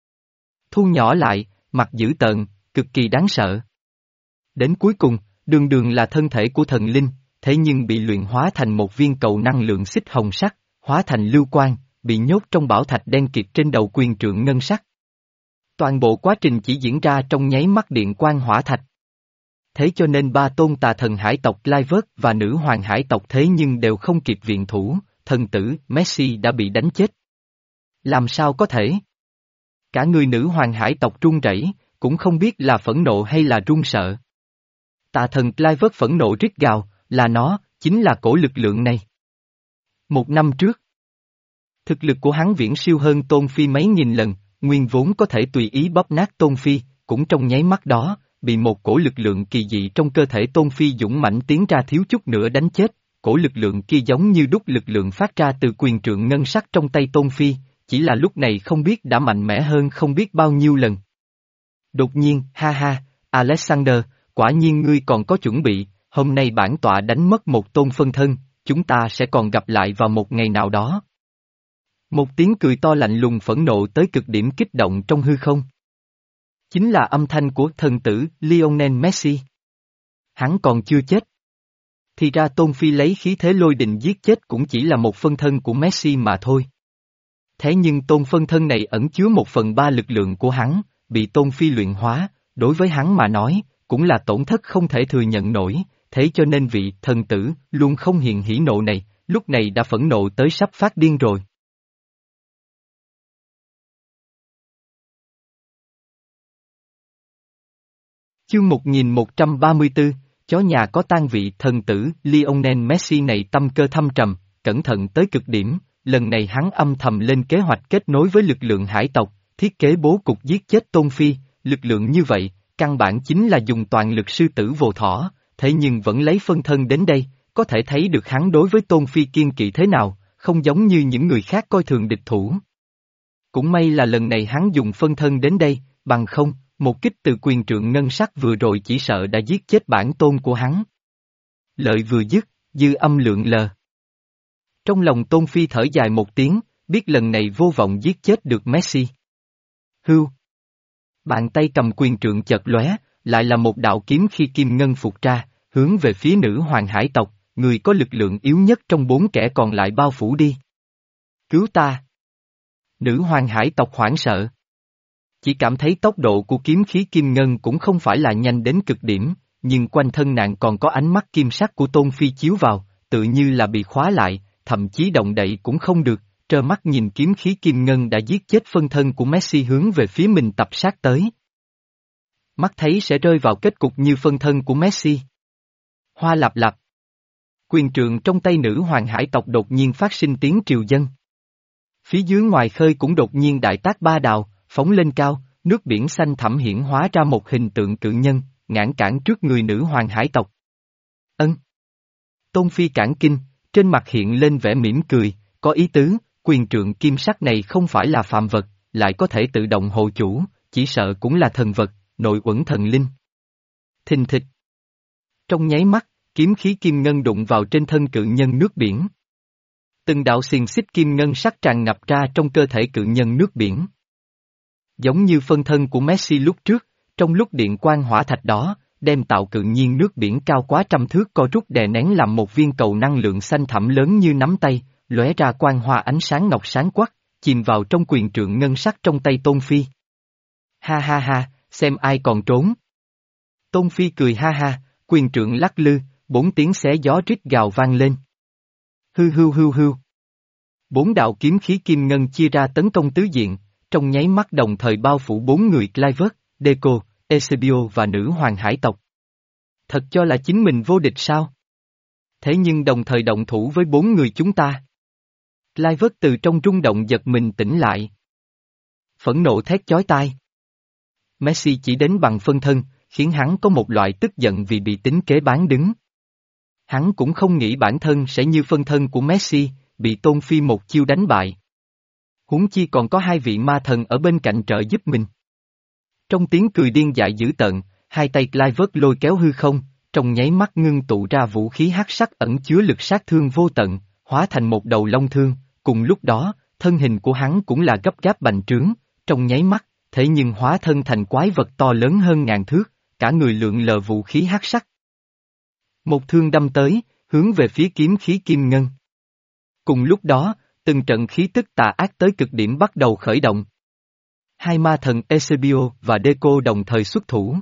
Thu nhỏ lại, mặt dữ tợn, cực kỳ đáng sợ. Đến cuối cùng, đường đường là thân thể của thần linh, thế nhưng bị luyện hóa thành một viên cầu năng lượng xích hồng sắc, hóa thành lưu quang, bị nhốt trong bảo thạch đen kịt trên đầu quyền trượng ngân sắc. Toàn bộ quá trình chỉ diễn ra trong nháy mắt điện quang hỏa thạch. Thế cho nên ba tôn tà thần hải tộc Clivert và nữ hoàng hải tộc thế nhưng đều không kịp viện thủ, thần tử Messi đã bị đánh chết. Làm sao có thể? Cả người nữ hoàng hải tộc run rẩy, cũng không biết là phẫn nộ hay là run sợ. Tà thần Clivert phẫn nộ rít gào, là nó, chính là cổ lực lượng này. Một năm trước, thực lực của hắn viễn siêu hơn Tôn Phi mấy nghìn lần, nguyên vốn có thể tùy ý bóp nát Tôn Phi, cũng trong nháy mắt đó, bị một cổ lực lượng kỳ dị trong cơ thể Tôn Phi dũng mãnh tiến ra thiếu chút nữa đánh chết. Cổ lực lượng kia giống như đúc lực lượng phát ra từ quyền trượng ngân sắc trong tay Tôn Phi, chỉ là lúc này không biết đã mạnh mẽ hơn không biết bao nhiêu lần. Đột nhiên, ha ha, Alexander, quả nhiên ngươi còn có chuẩn bị, hôm nay bản tọa đánh mất một tôn phân thân, chúng ta sẽ còn gặp lại vào một ngày nào đó. Một tiếng cười to lạnh lùng phẫn nộ tới cực điểm kích động trong hư không. Chính là âm thanh của thần tử Lionel Messi. Hắn còn chưa chết. Thì ra Tôn Phi lấy khí thế lôi đình giết chết cũng chỉ là một phân thân của Messi mà thôi. Thế nhưng tôn phân thân này ẩn chứa một phần ba lực lượng của hắn, bị Tôn Phi luyện hóa, đối với hắn mà nói, cũng là tổn thất không thể thừa nhận nổi, thế cho nên vị thần tử luôn không hiền hỉ nộ này, lúc này đã phẫn nộ tới sắp phát điên rồi. Chương một nghìn một trăm ba mươi tư, chó nhà có tang. Vị thần tử Lionel Messi này tâm cơ thâm trầm, cẩn thận tới cực điểm, lần này hắn âm thầm lên kế hoạch kết nối với lực lượng hải tộc, thiết kế bố cục giết chết Tôn Phi, lực lượng như vậy, căn bản chính là dùng toàn lực sư tử vô thỏ, thế nhưng vẫn lấy phân thân đến đây, có thể thấy được hắn đối với Tôn Phi kiên kỵ thế nào, không giống như những người khác coi thường địch thủ. Cũng may là lần này hắn dùng phân thân đến đây, bằng không, một kích từ quyền trượng ngân sắc vừa rồi chỉ sợ đã giết chết bản tôn của hắn. Lợi vừa dứt, dư âm lượng lờ. Trong lòng Tôn Phi thở dài một tiếng, biết lần này vô vọng giết chết được Messi. Hưu. Bàn tay cầm quyền trượng chợt lóe, lại là một đạo kiếm khi kim ngân phục ra, hướng về phía nữ hoàng hải tộc, người có lực lượng yếu nhất trong bốn kẻ còn lại bao phủ đi. Cứu ta! Nữ hoàng hải tộc hoảng sợ. Chỉ cảm thấy tốc độ của kiếm khí kim ngân cũng không phải là nhanh đến cực điểm, nhưng quanh thân nàng còn có ánh mắt kim sắc của Tôn Phi chiếu vào, tự như là bị khóa lại, thậm chí động đậy cũng không được, trơ mắt nhìn kiếm khí kim ngân đã giết chết phân thân của Messi hướng về phía mình tập sát tới. Mắt thấy sẽ rơi vào kết cục như phân thân của Messi. Hoa lạp lạp. Quyền trượng trong tay nữ hoàng hải tộc đột nhiên phát sinh tiếng triều dâng. Phía dưới ngoài khơi cũng đột nhiên đại tác ba đào, phóng lên cao, nước biển xanh thẳm hiển hóa ra một hình tượng cự nhân, ngăn cản trước người nữ hoàng hải tộc. Ân. Tôn Phi cản kinh, trên mặt hiện lên vẻ mỉm cười, có ý tứ, quyền trượng kim sắc này không phải là phàm vật, lại có thể tự động hộ chủ, chỉ sợ cũng là thần vật, nội uẩn thần linh. Thình thịch. Trong nháy mắt, kiếm khí kim ngân đụng vào trên thân cự nhân nước biển. Từng đạo xiềng xích kim ngân sắc tràn ngập ra trong cơ thể cự nhân nước biển. Giống như phân thân của Messi lúc trước, trong lúc điện quang hỏa thạch đó, đem tạo cự nhiên nước biển cao quá trăm thước co rút đè nén làm một viên cầu năng lượng xanh thẳm lớn như nắm tay, lóe ra quang hoa ánh sáng ngọc sáng quắc, chìm vào trong quyền trượng ngân sắc trong tay Tôn Phi. Ha ha ha, xem ai còn trốn. Tôn Phi cười ha ha, quyền trượng lắc lư, bốn tiếng xé gió rít gào vang lên. Hư hư hư hư. Bốn đạo kiếm khí kim ngân chia ra tấn công tứ diện, trong nháy mắt đồng thời bao phủ bốn người Clivert, Deco, Eusebio và nữ hoàng hải tộc. Thật cho là chính mình vô địch sao? Thế nhưng đồng thời động thủ với bốn người chúng ta. Clivert từ trong rung động giật mình tỉnh lại. Phẫn nộ thét chói tai. Messi chỉ đến bằng phân thân, khiến hắn có một loại tức giận vì bị tính kế bán đứng. Hắn cũng không nghĩ bản thân sẽ như phân thân của Messi, bị Tôn Phi một chiêu đánh bại. Huống chi còn có hai vị ma thần ở bên cạnh trợ giúp mình. Trong tiếng cười điên dại dữ tợn, hai tay Clivert lôi kéo hư không, trong nháy mắt ngưng tụ ra vũ khí hắc sắc ẩn chứa lực sát thương vô tận, hóa thành một đầu long thương, cùng lúc đó, thân hình của hắn cũng là gấp gáp bành trướng, trong nháy mắt, thế nhưng hóa thân thành quái vật to lớn hơn ngàn thước, cả người lượn lờ vũ khí hắc sắc. Một thương đâm tới, hướng về phía kiếm khí kim ngân. Cùng lúc đó, từng trận khí tức tà ác tới cực điểm bắt đầu khởi động. Hai ma thần Eusebio và Deco đồng thời xuất thủ.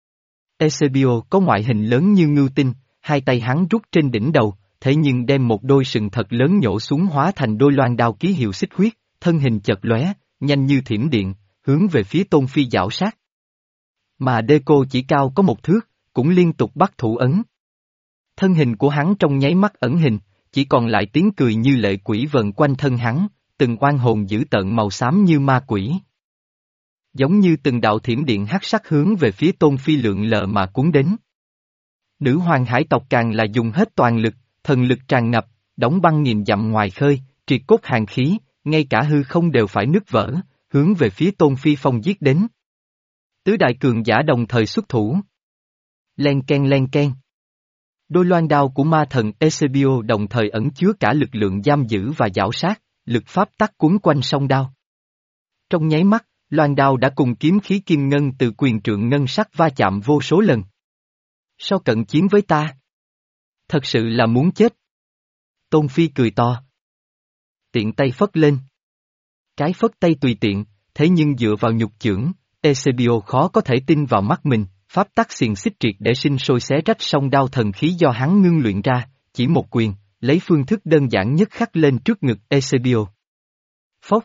Eusebio có ngoại hình lớn như ngưu tinh, hai tay hắn rút trên đỉnh đầu, thế nhưng đem một đôi sừng thật lớn nhổ xuống hóa thành đôi loan đao ký hiệu xích huyết, thân hình chật lóe, nhanh như thiểm điện, hướng về phía Tôn Phi giảo sát. Mà Deco chỉ cao có một thước, cũng liên tục bắt thủ ấn. Thân hình của hắn trong nháy mắt ẩn hình, chỉ còn lại tiếng cười như lệ quỷ vần quanh thân hắn, từng oan hồn dữ tợn màu xám như ma quỷ. Giống như từng đạo thiểm điện hắc sắc hướng về phía Tôn Phi lượn lờ mà cuốn đến. Nữ hoàng hải tộc càng là dùng hết toàn lực, thần lực tràn ngập, đóng băng nghìn dặm ngoài khơi, triệt cốt hàn khí, ngay cả hư không đều phải nứt vỡ, hướng về phía Tôn Phi phong giết đến. Tứ đại cường giả đồng thời xuất thủ. Len ken len ken. Đôi loan đao của ma thần Eusebio đồng thời ẩn chứa cả lực lượng giam giữ và giảo sát, lực pháp tắc cuốn quanh song đao. Trong nháy mắt, loan đao đã cùng kiếm khí kim ngân từ quyền trượng ngân sắc va chạm vô số lần. Sao cận chiến với ta? Thật sự là muốn chết. Tôn Phi cười to. Tiện tay phất lên. Cái phất tay tùy tiện, thế nhưng dựa vào nhục chưởng, Eusebio khó có thể tin vào mắt mình, pháp tắc xiềng xích triệt để sinh sôi xé rách song đao thần khí do hắn ngưng luyện ra, chỉ một quyền, lấy phương thức đơn giản nhất khắc lên trước ngực Eusebio. Phốc.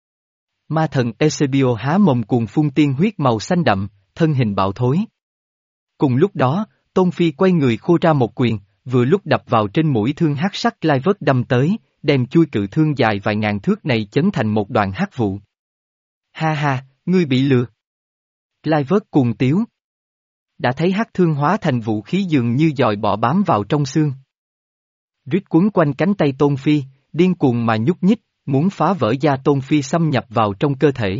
Ma thần Eusebio há mồm cuồng phun tiên huyết màu xanh đậm, thân hình bạo thối. Cùng lúc đó, Tôn Phi quay người khô ra một quyền, vừa lúc đập vào trên mũi thương hắc sắc Clivert đâm tới, đem chui cự thương dài vài ngàn thước này chấn thành một đoạn hắc vụ. Ha ha, ngươi bị lừa. Clivert cuồng tiếu. Đã thấy hắc thương hóa thành vũ khí dường như dòi bọ bám vào trong xương. Rít quấn quanh cánh tay Tôn Phi, điên cuồng mà nhúc nhích, muốn phá vỡ da Tôn Phi xâm nhập vào trong cơ thể.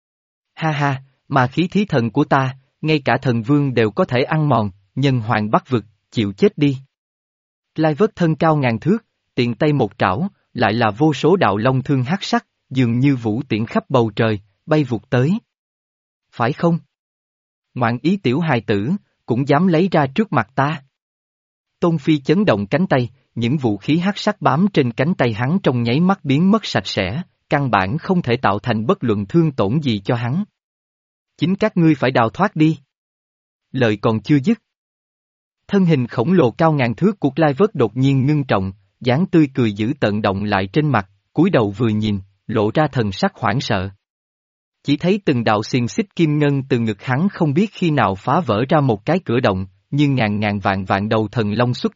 Ha ha, mà khí thí thần của ta, ngay cả thần vương đều có thể ăn mòn, nhân hoàng bắt vực, chịu chết đi. Clivert thân cao ngàn thước, tiện tay một trảo, lại là vô số đạo long thương hắc sắc, dường như vũ tiễn khắp bầu trời, bay vụt tới. Phải không? Ngoạn ý tiểu hài tử, cũng dám lấy ra trước mặt ta. Tôn Phi chấn động cánh tay, những vũ khí hắc sắc bám trên cánh tay hắn trong nháy mắt biến mất sạch sẽ, căn bản không thể tạo thành bất luận thương tổn gì cho hắn. Chính các ngươi phải đào thoát đi. Lời còn chưa dứt. Thân hình khổng lồ cao ngàn thước của Clivert đột nhiên ngưng trọng, dáng tươi cười giữ tận động lại trên mặt, cúi đầu vừa nhìn, lộ ra thần sắc hoảng sợ. Chỉ thấy từng đạo xiềng xích kim ngân từ ngực hắn không biết khi nào phá vỡ ra một cái cửa động, nhưng ngàn ngàn vạn vạn đầu thần long xuất động,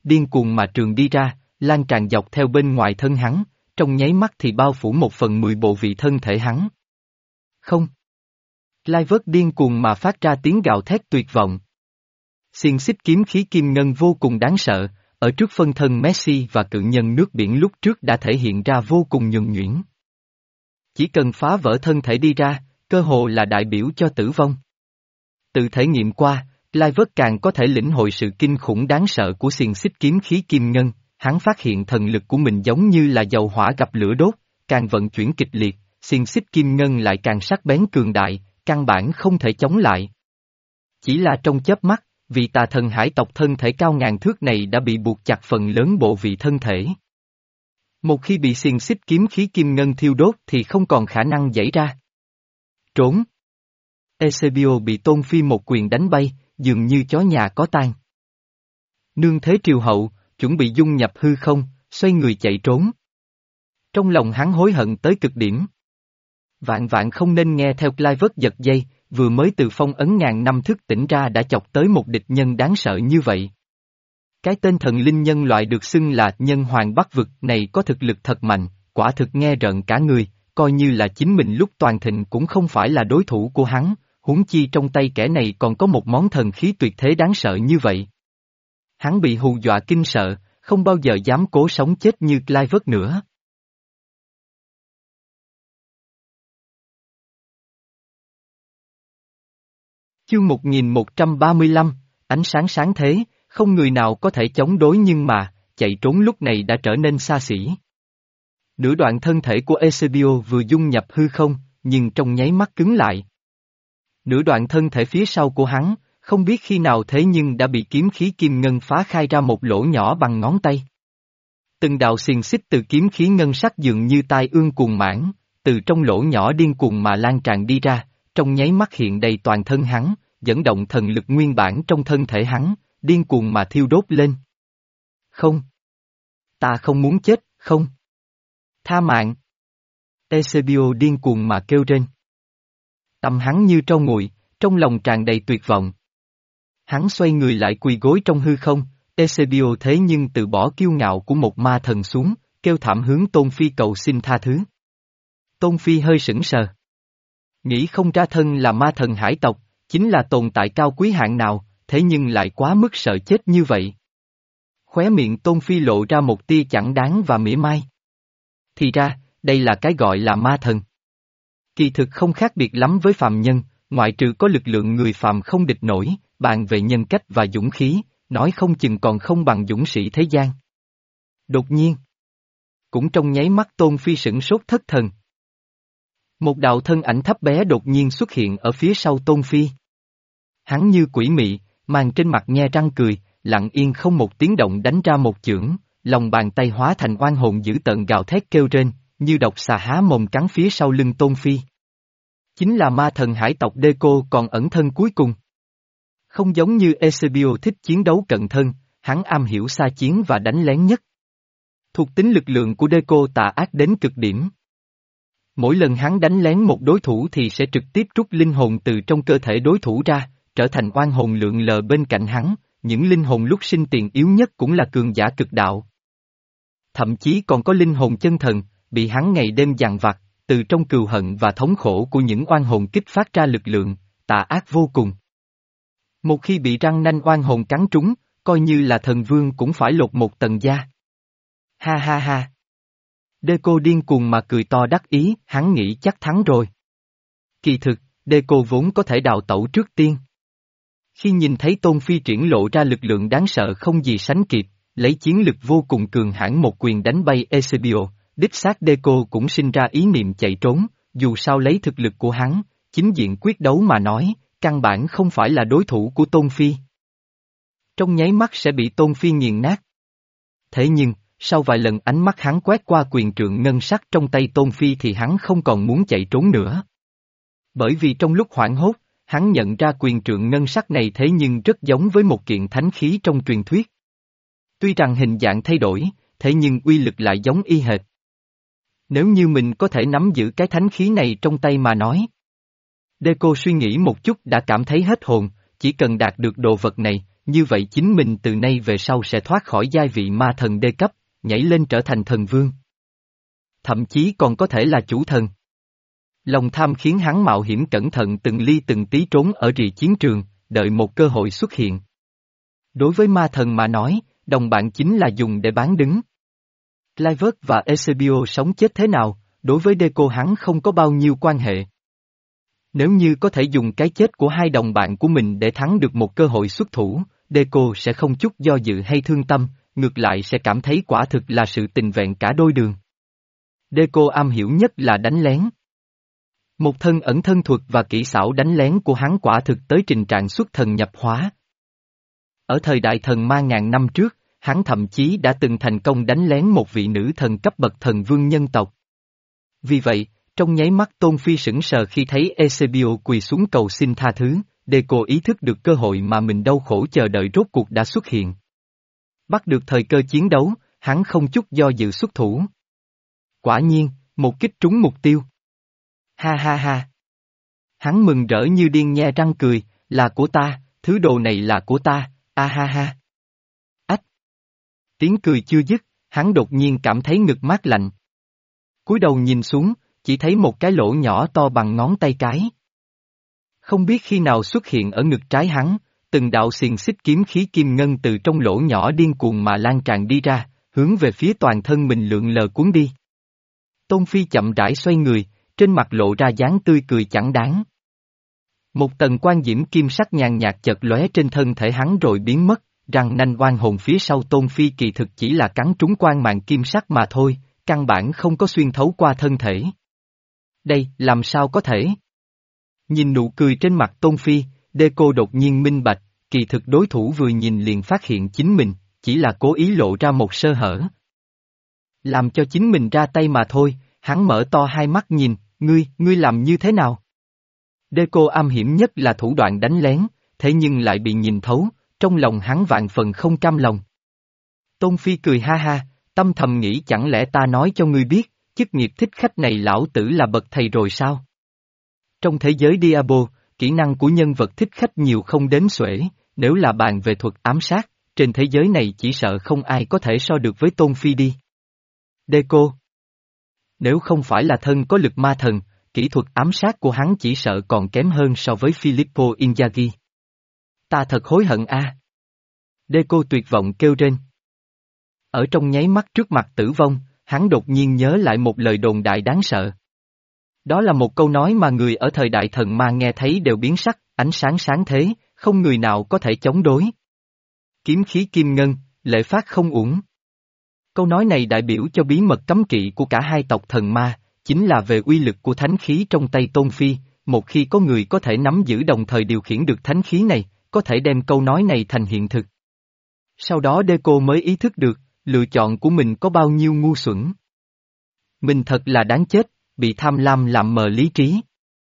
điên cuồng mà trường đi ra, lan tràn dọc theo bên ngoài thân hắn, trong nháy mắt thì bao phủ một phần mười bộ vị thân thể hắn. Không. Clivert điên cuồng mà phát ra tiếng gào thét tuyệt vọng. Xiên xích kiếm khí kim ngân vô cùng đáng sợ, ở trước phân thân Messi và cự nhân nước biển lúc trước đã thể hiện ra vô cùng nhuần nhuyễn. Chỉ cần phá vỡ thân thể đi ra, cơ hồ là đại biểu cho tử vong. Từ thể nghiệm qua, Clivert càng có thể lĩnh hội sự kinh khủng đáng sợ của xiên xích kiếm khí kim ngân, hắn phát hiện thần lực của mình giống như là dầu hỏa gặp lửa đốt, càng vận chuyển kịch liệt, xiên xích kim ngân lại càng sắc bén cường đại, căn bản không thể chống lại. Chỉ là trong chớp mắt, vị tà thần hải tộc thân thể cao ngàn thước này đã bị buộc chặt phần lớn bộ vị thân thể. Một khi bị xiên xích kiếm khí kim ngân thiêu đốt thì không còn khả năng giãy ra. Trốn. Eusebio bị Tôn Phi một quyền đánh bay, dường như chó nhà có tang. Nương thế triều hậu, chuẩn bị dung nhập hư không, xoay người chạy trốn. Trong lòng hắn hối hận tới cực điểm. Vạn vạn không nên nghe theo Clivert giật dây, vừa mới từ phong ấn ngàn năm thức tỉnh ra đã chọc tới một địch nhân đáng sợ như vậy. Cái tên thần linh nhân loại được xưng là nhân hoàng Bắc vực này có thực lực thật mạnh, quả thực nghe rợn cả người, coi như là chính mình lúc toàn thịnh cũng không phải là đối thủ của hắn, huống chi trong tay kẻ này còn có một món thần khí tuyệt thế đáng sợ như vậy. Hắn bị hù dọa kinh sợ, không bao giờ dám cố sống chết như Clivert nữa. Chương một nghìn một trăm ba mươi lăm, ánh sáng sáng thế, không người nào có thể chống đối nhưng mà, chạy trốn lúc này đã trở nên xa xỉ. Nửa đoạn thân thể của Eusebio vừa dung nhập hư không, nhưng trong nháy mắt cứng lại. Nửa đoạn thân thể phía sau của hắn, không biết khi nào thế nhưng đã bị kiếm khí kim ngân phá khai ra một lỗ nhỏ bằng ngón tay. Từng đạo xiềng xích từ kiếm khí ngân sắc dường như tai ương cuồng mãn, từ trong lỗ nhỏ điên cuồng mà lan tràn đi ra, trong nháy mắt hiện đầy toàn thân hắn, dẫn động thần lực nguyên bản trong thân thể hắn, điên cuồng mà thiêu đốt lên. Không. Ta không muốn chết, không. Tha mạng. Eusebio điên cuồng mà kêu trên. Tâm hắn như trâu nguội, trong lòng tràn đầy tuyệt vọng. Hắn xoay người lại quỳ gối trong hư không, Eusebio thế nhưng từ bỏ kiêu ngạo của một ma thần xuống, kêu thảm hướng Tôn Phi cầu xin tha thứ. Tôn Phi hơi sững sờ. Nghĩ không ra thân là ma thần hải tộc, chính là tồn tại cao quý hạng nào, thế nhưng lại quá mức sợ chết như vậy. Khóe miệng Tôn Phi lộ ra một tia chẳng đáng và mỉa mai. Thì ra, đây là cái gọi là ma thần. Kỳ thực không khác biệt lắm với phàm nhân, ngoại trừ có lực lượng người phàm không địch nổi, bàn về nhân cách và dũng khí, nói không chừng còn không bằng dũng sĩ thế gian. Đột nhiên, cũng trong nháy mắt Tôn Phi sửng sốt thất thần. Một đạo thân ảnh thấp bé đột nhiên xuất hiện ở phía sau Tôn Phi. Hắn như quỷ mị, màn trên mặt nhe răng cười, lặng yên không một tiếng động đánh ra một chưởng, lòng bàn tay hóa thành oan hồn dữ tợn gào thét kêu rên, như độc xà há mồm cắn phía sau lưng Tôn Phi. Chính là ma thần hải tộc Deco còn ẩn thân cuối cùng. Không giống như Eusebio thích chiến đấu cận thân, hắn am hiểu xa chiến và đánh lén nhất. Thuộc tính lực lượng của Deco tà ác đến cực điểm. Mỗi lần hắn đánh lén một đối thủ thì sẽ trực tiếp rút linh hồn từ trong cơ thể đối thủ ra, trở thành oan hồn lượn lờ bên cạnh hắn, những linh hồn lúc sinh tiền yếu nhất cũng là cường giả cực đạo. Thậm chí còn có linh hồn chân thần, bị hắn ngày đêm dằn vặt, từ trong cừu hận và thống khổ của những oan hồn kích phát ra lực lượng, tà ác vô cùng. Một khi bị răng nanh oan hồn cắn trúng, coi như là thần vương cũng phải lột một tầng da. Ha ha ha. Deco điên cuồng mà cười to đắc ý, hắn nghĩ chắc thắng rồi. Kỳ thực, Deco vốn có thể đào tẩu trước tiên. Khi nhìn thấy Tôn Phi triển lộ ra lực lượng đáng sợ không gì sánh kịp, lấy chiến lực vô cùng cường hãn một quyền đánh bay Eusebio, đích xác Deco cũng sinh ra ý niệm chạy trốn, dù sao lấy thực lực của hắn, chính diện quyết đấu mà nói, căn bản không phải là đối thủ của Tôn Phi. Trong nháy mắt sẽ bị Tôn Phi nghiền nát. Thế nhưng, sau vài lần ánh mắt hắn quét qua quyền trượng ngân sắc trong tay Tôn Phi thì hắn không còn muốn chạy trốn nữa. Bởi vì trong lúc hoảng hốt, hắn nhận ra quyền trượng ngân sắc này thế nhưng rất giống với một kiện thánh khí trong truyền thuyết. Tuy rằng hình dạng thay đổi, thế nhưng uy lực lại giống y hệt. Nếu như mình có thể nắm giữ cái thánh khí này trong tay mà nói. Deco suy nghĩ một chút đã cảm thấy hết hồn, chỉ cần đạt được đồ vật này, như vậy chính mình từ nay về sau sẽ thoát khỏi giai vị ma thần đê cấp, nhảy lên trở thành thần vương. Thậm chí còn có thể là chủ thần. Lòng tham khiến hắn mạo hiểm cẩn thận từng ly từng tí trốn ở rìa chiến trường, đợi một cơ hội xuất hiện. Đối với ma thần mà nói, đồng bạn chính là dùng để bán đứng. Clivert và Eusebio sống chết thế nào, đối với Deco hắn không có bao nhiêu quan hệ. Nếu như có thể dùng cái chết của hai đồng bạn của mình để thắng được một cơ hội xuất thủ, Deco sẽ không chút do dự hay thương tâm, ngược lại sẽ cảm thấy quả thực là sự tình vẹn cả đôi đường. Deco am hiểu nhất là đánh lén. Một thân ẩn thân thuật và kỹ xảo đánh lén của hắn quả thực tới trình trạng xuất thần nhập hóa. Ở thời đại thần ma ngàn năm trước, hắn thậm chí đã từng thành công đánh lén một vị nữ thần cấp bậc thần vương nhân tộc. Vì vậy, trong nháy mắt Tôn Phi sững sờ khi thấy Eusebio quỳ xuống cầu xin tha thứ, Deco ý thức được cơ hội mà mình đau khổ chờ đợi rốt cuộc đã xuất hiện. Bắt được thời cơ chiến đấu, hắn không chút do dự xuất thủ. Quả nhiên, một kích trúng mục tiêu. Ha ha ha. Hắn mừng rỡ như điên nhe răng cười, là của ta, thứ đồ này là của ta, a ha ha. Ách. Tiếng cười chưa dứt, hắn đột nhiên cảm thấy ngực mát lạnh. Cúi đầu nhìn xuống, chỉ thấy một cái lỗ nhỏ to bằng ngón tay cái. Không biết khi nào xuất hiện ở ngực trái hắn, từng đạo xiềng xích kiếm khí kim ngân từ trong lỗ nhỏ điên cuồng mà lan tràn đi ra, hướng về phía toàn thân mình lượn lờ cuốn đi. Tôn Phi chậm rãi xoay người, trên mặt lộ ra dáng tươi cười chẳng đáng. Một tầng quan diễm kim sắc nhàn nhạt chợt lóe trên thân thể hắn rồi biến mất, răng nanh oan hồn phía sau Tôn Phi kỳ thực chỉ là cắn trúng quan mạng kim sắc mà thôi, căn bản không có xuyên thấu qua thân thể. Đây, làm sao có thể? Nhìn nụ cười trên mặt Tôn Phi, Deco đột nhiên minh bạch, kỳ thực đối thủ vừa nhìn liền phát hiện chính mình, chỉ là cố ý lộ ra một sơ hở. Làm cho chính mình ra tay mà thôi, hắn mở to hai mắt nhìn, ngươi, ngươi làm như thế nào? Deco am hiểm nhất là thủ đoạn đánh lén, thế nhưng lại bị nhìn thấu, trong lòng hắn vạn phần không cam lòng. Tôn Phi cười ha ha, tâm thầm nghĩ chẳng lẽ ta nói cho ngươi biết, chức nghiệp thích khách này lão tử là bậc thầy rồi sao? Trong thế giới Diablo, kỹ năng của nhân vật thích khách nhiều không đếm xuể, nếu là bàn về thuật ám sát, trên thế giới này chỉ sợ không ai có thể so được với Tôn Phi đi. Deco. Nếu không phải là thân có lực ma thần, kỹ thuật ám sát của hắn chỉ sợ còn kém hơn so với Filippo Inzaghi. Ta thật hối hận a. À. Deco tuyệt vọng kêu trên. Ở trong nháy mắt trước mặt tử vong, hắn đột nhiên nhớ lại một lời đồn đại đáng sợ. Đó là một câu nói mà người ở thời đại thần ma nghe thấy đều biến sắc, ánh sáng sáng thế, không người nào có thể chống đối. Kiếm khí kim ngân, lệ phát không uổng. Câu nói này đại biểu cho bí mật cấm kỵ của cả hai tộc thần ma, chính là về uy lực của thánh khí trong tay Tôn Phi, một khi có người có thể nắm giữ đồng thời điều khiển được thánh khí này, có thể đem câu nói này thành hiện thực. Sau đó Deco mới ý thức được, lựa chọn của mình có bao nhiêu ngu xuẩn. Mình thật là đáng chết, bị tham lam làm mờ lý trí.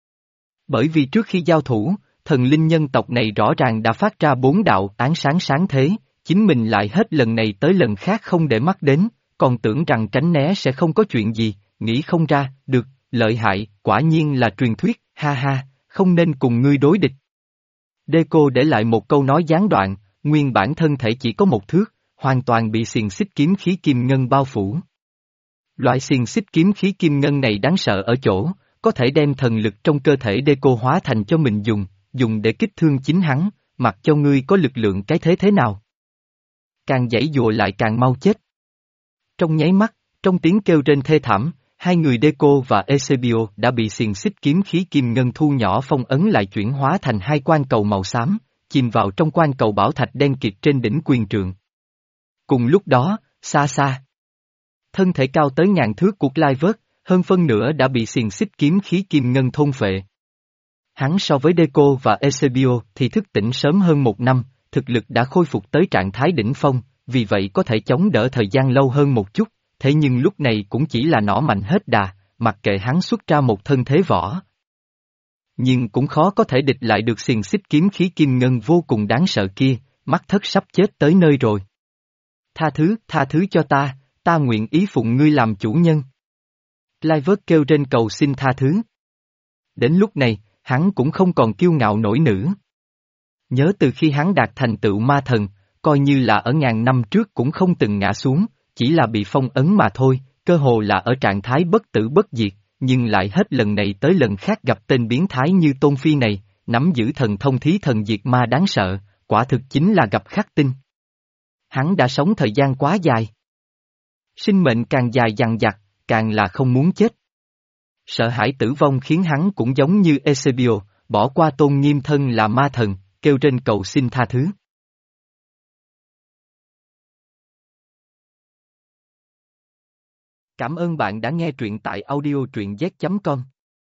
Bởi vì trước khi giao thủ, thần linh nhân tộc này rõ ràng đã phát ra bốn đạo ánh sáng sáng thế, chính mình lại hết lần này tới lần khác không để mắt đến, còn tưởng rằng tránh né sẽ không có chuyện gì, nghĩ không ra, được, lợi hại, quả nhiên là truyền thuyết, ha ha, không nên cùng ngươi đối địch. Deco để lại một câu nói gián đoạn, nguyên bản thân thể chỉ có một thước, hoàn toàn bị xiềng xích kiếm khí kim ngân bao phủ. Loại xiềng xích kiếm khí kim ngân này đáng sợ ở chỗ, có thể đem thần lực trong cơ thể Deco hóa thành cho mình dùng, dùng để kích thương chính hắn, mặc cho ngươi có lực lượng cái thế thế nào. Càng giãy giụa lại càng mau chết. Trong nháy mắt, trong tiếng kêu rên thê thảm, hai người Deco và Eusebio đã bị xiềng xích kiếm khí kim ngân thu nhỏ phong ấn lại chuyển hóa thành hai quan cầu màu xám, chìm vào trong quan cầu bảo thạch đen kịt trên đỉnh quyền trượng. Cùng lúc đó, xa xa, thân thể cao tới ngàn thước của Clivert, hơn phân nửa đã bị xiềng xích kiếm khí kim ngân thôn phệ. Hắn so với Deco và Eusebio thì thức tỉnh sớm hơn một năm, thực lực đã khôi phục tới trạng thái đỉnh phong, vì vậy có thể chống đỡ thời gian lâu hơn một chút, thế nhưng lúc này cũng chỉ là nỏ mạnh hết đà, mặc kệ hắn xuất ra một thân thế võ. Nhưng cũng khó có thể địch lại được xiềng xích kiếm khí kim ngân vô cùng đáng sợ kia, mắt thất sắp chết tới nơi rồi. Tha thứ, tha thứ cho ta, ta nguyện ý phụng ngươi làm chủ nhân. Clivert kêu trên cầu xin tha thứ. Đến lúc này, hắn cũng không còn kiêu ngạo nổi nữa. Nhớ từ khi hắn đạt thành tựu ma thần, coi như là ở ngàn năm trước cũng không từng ngã xuống, chỉ là bị phong ấn mà thôi, cơ hồ là ở trạng thái bất tử bất diệt, nhưng lại hết lần này tới lần khác gặp tên biến thái như Tôn Phi này, nắm giữ thần thông thí thần diệt ma đáng sợ, quả thực chính là gặp khắc tinh. Hắn đã sống thời gian quá dài. Sinh mệnh càng dài dằng dặc, càng là không muốn chết. Sợ hãi tử vong khiến hắn cũng giống như Eusebio, bỏ qua tôn nghiêm thân là ma thần, kêu trên cầu xin tha thứ. Cảm ơn bạn đã nghe truyện tại audio truyện z chấm com.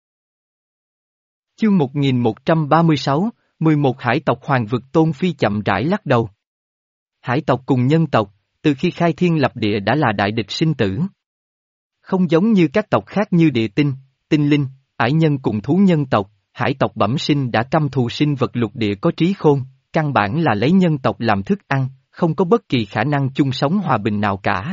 Chương một nghìn một trăm ba mươi sáu, mười một hải tộc hoàng vực Tôn Phi chậm rãi lắc đầu. Hải tộc cùng nhân tộc, từ khi khai thiên lập địa đã là đại địch sinh tử. Không giống như các tộc khác như địa tinh, tinh linh, ải nhân cùng thú nhân tộc, hải tộc bẩm sinh đã căm thù sinh vật lục địa có trí khôn, căn bản là lấy nhân tộc làm thức ăn, không có bất kỳ khả năng chung sống hòa bình nào cả.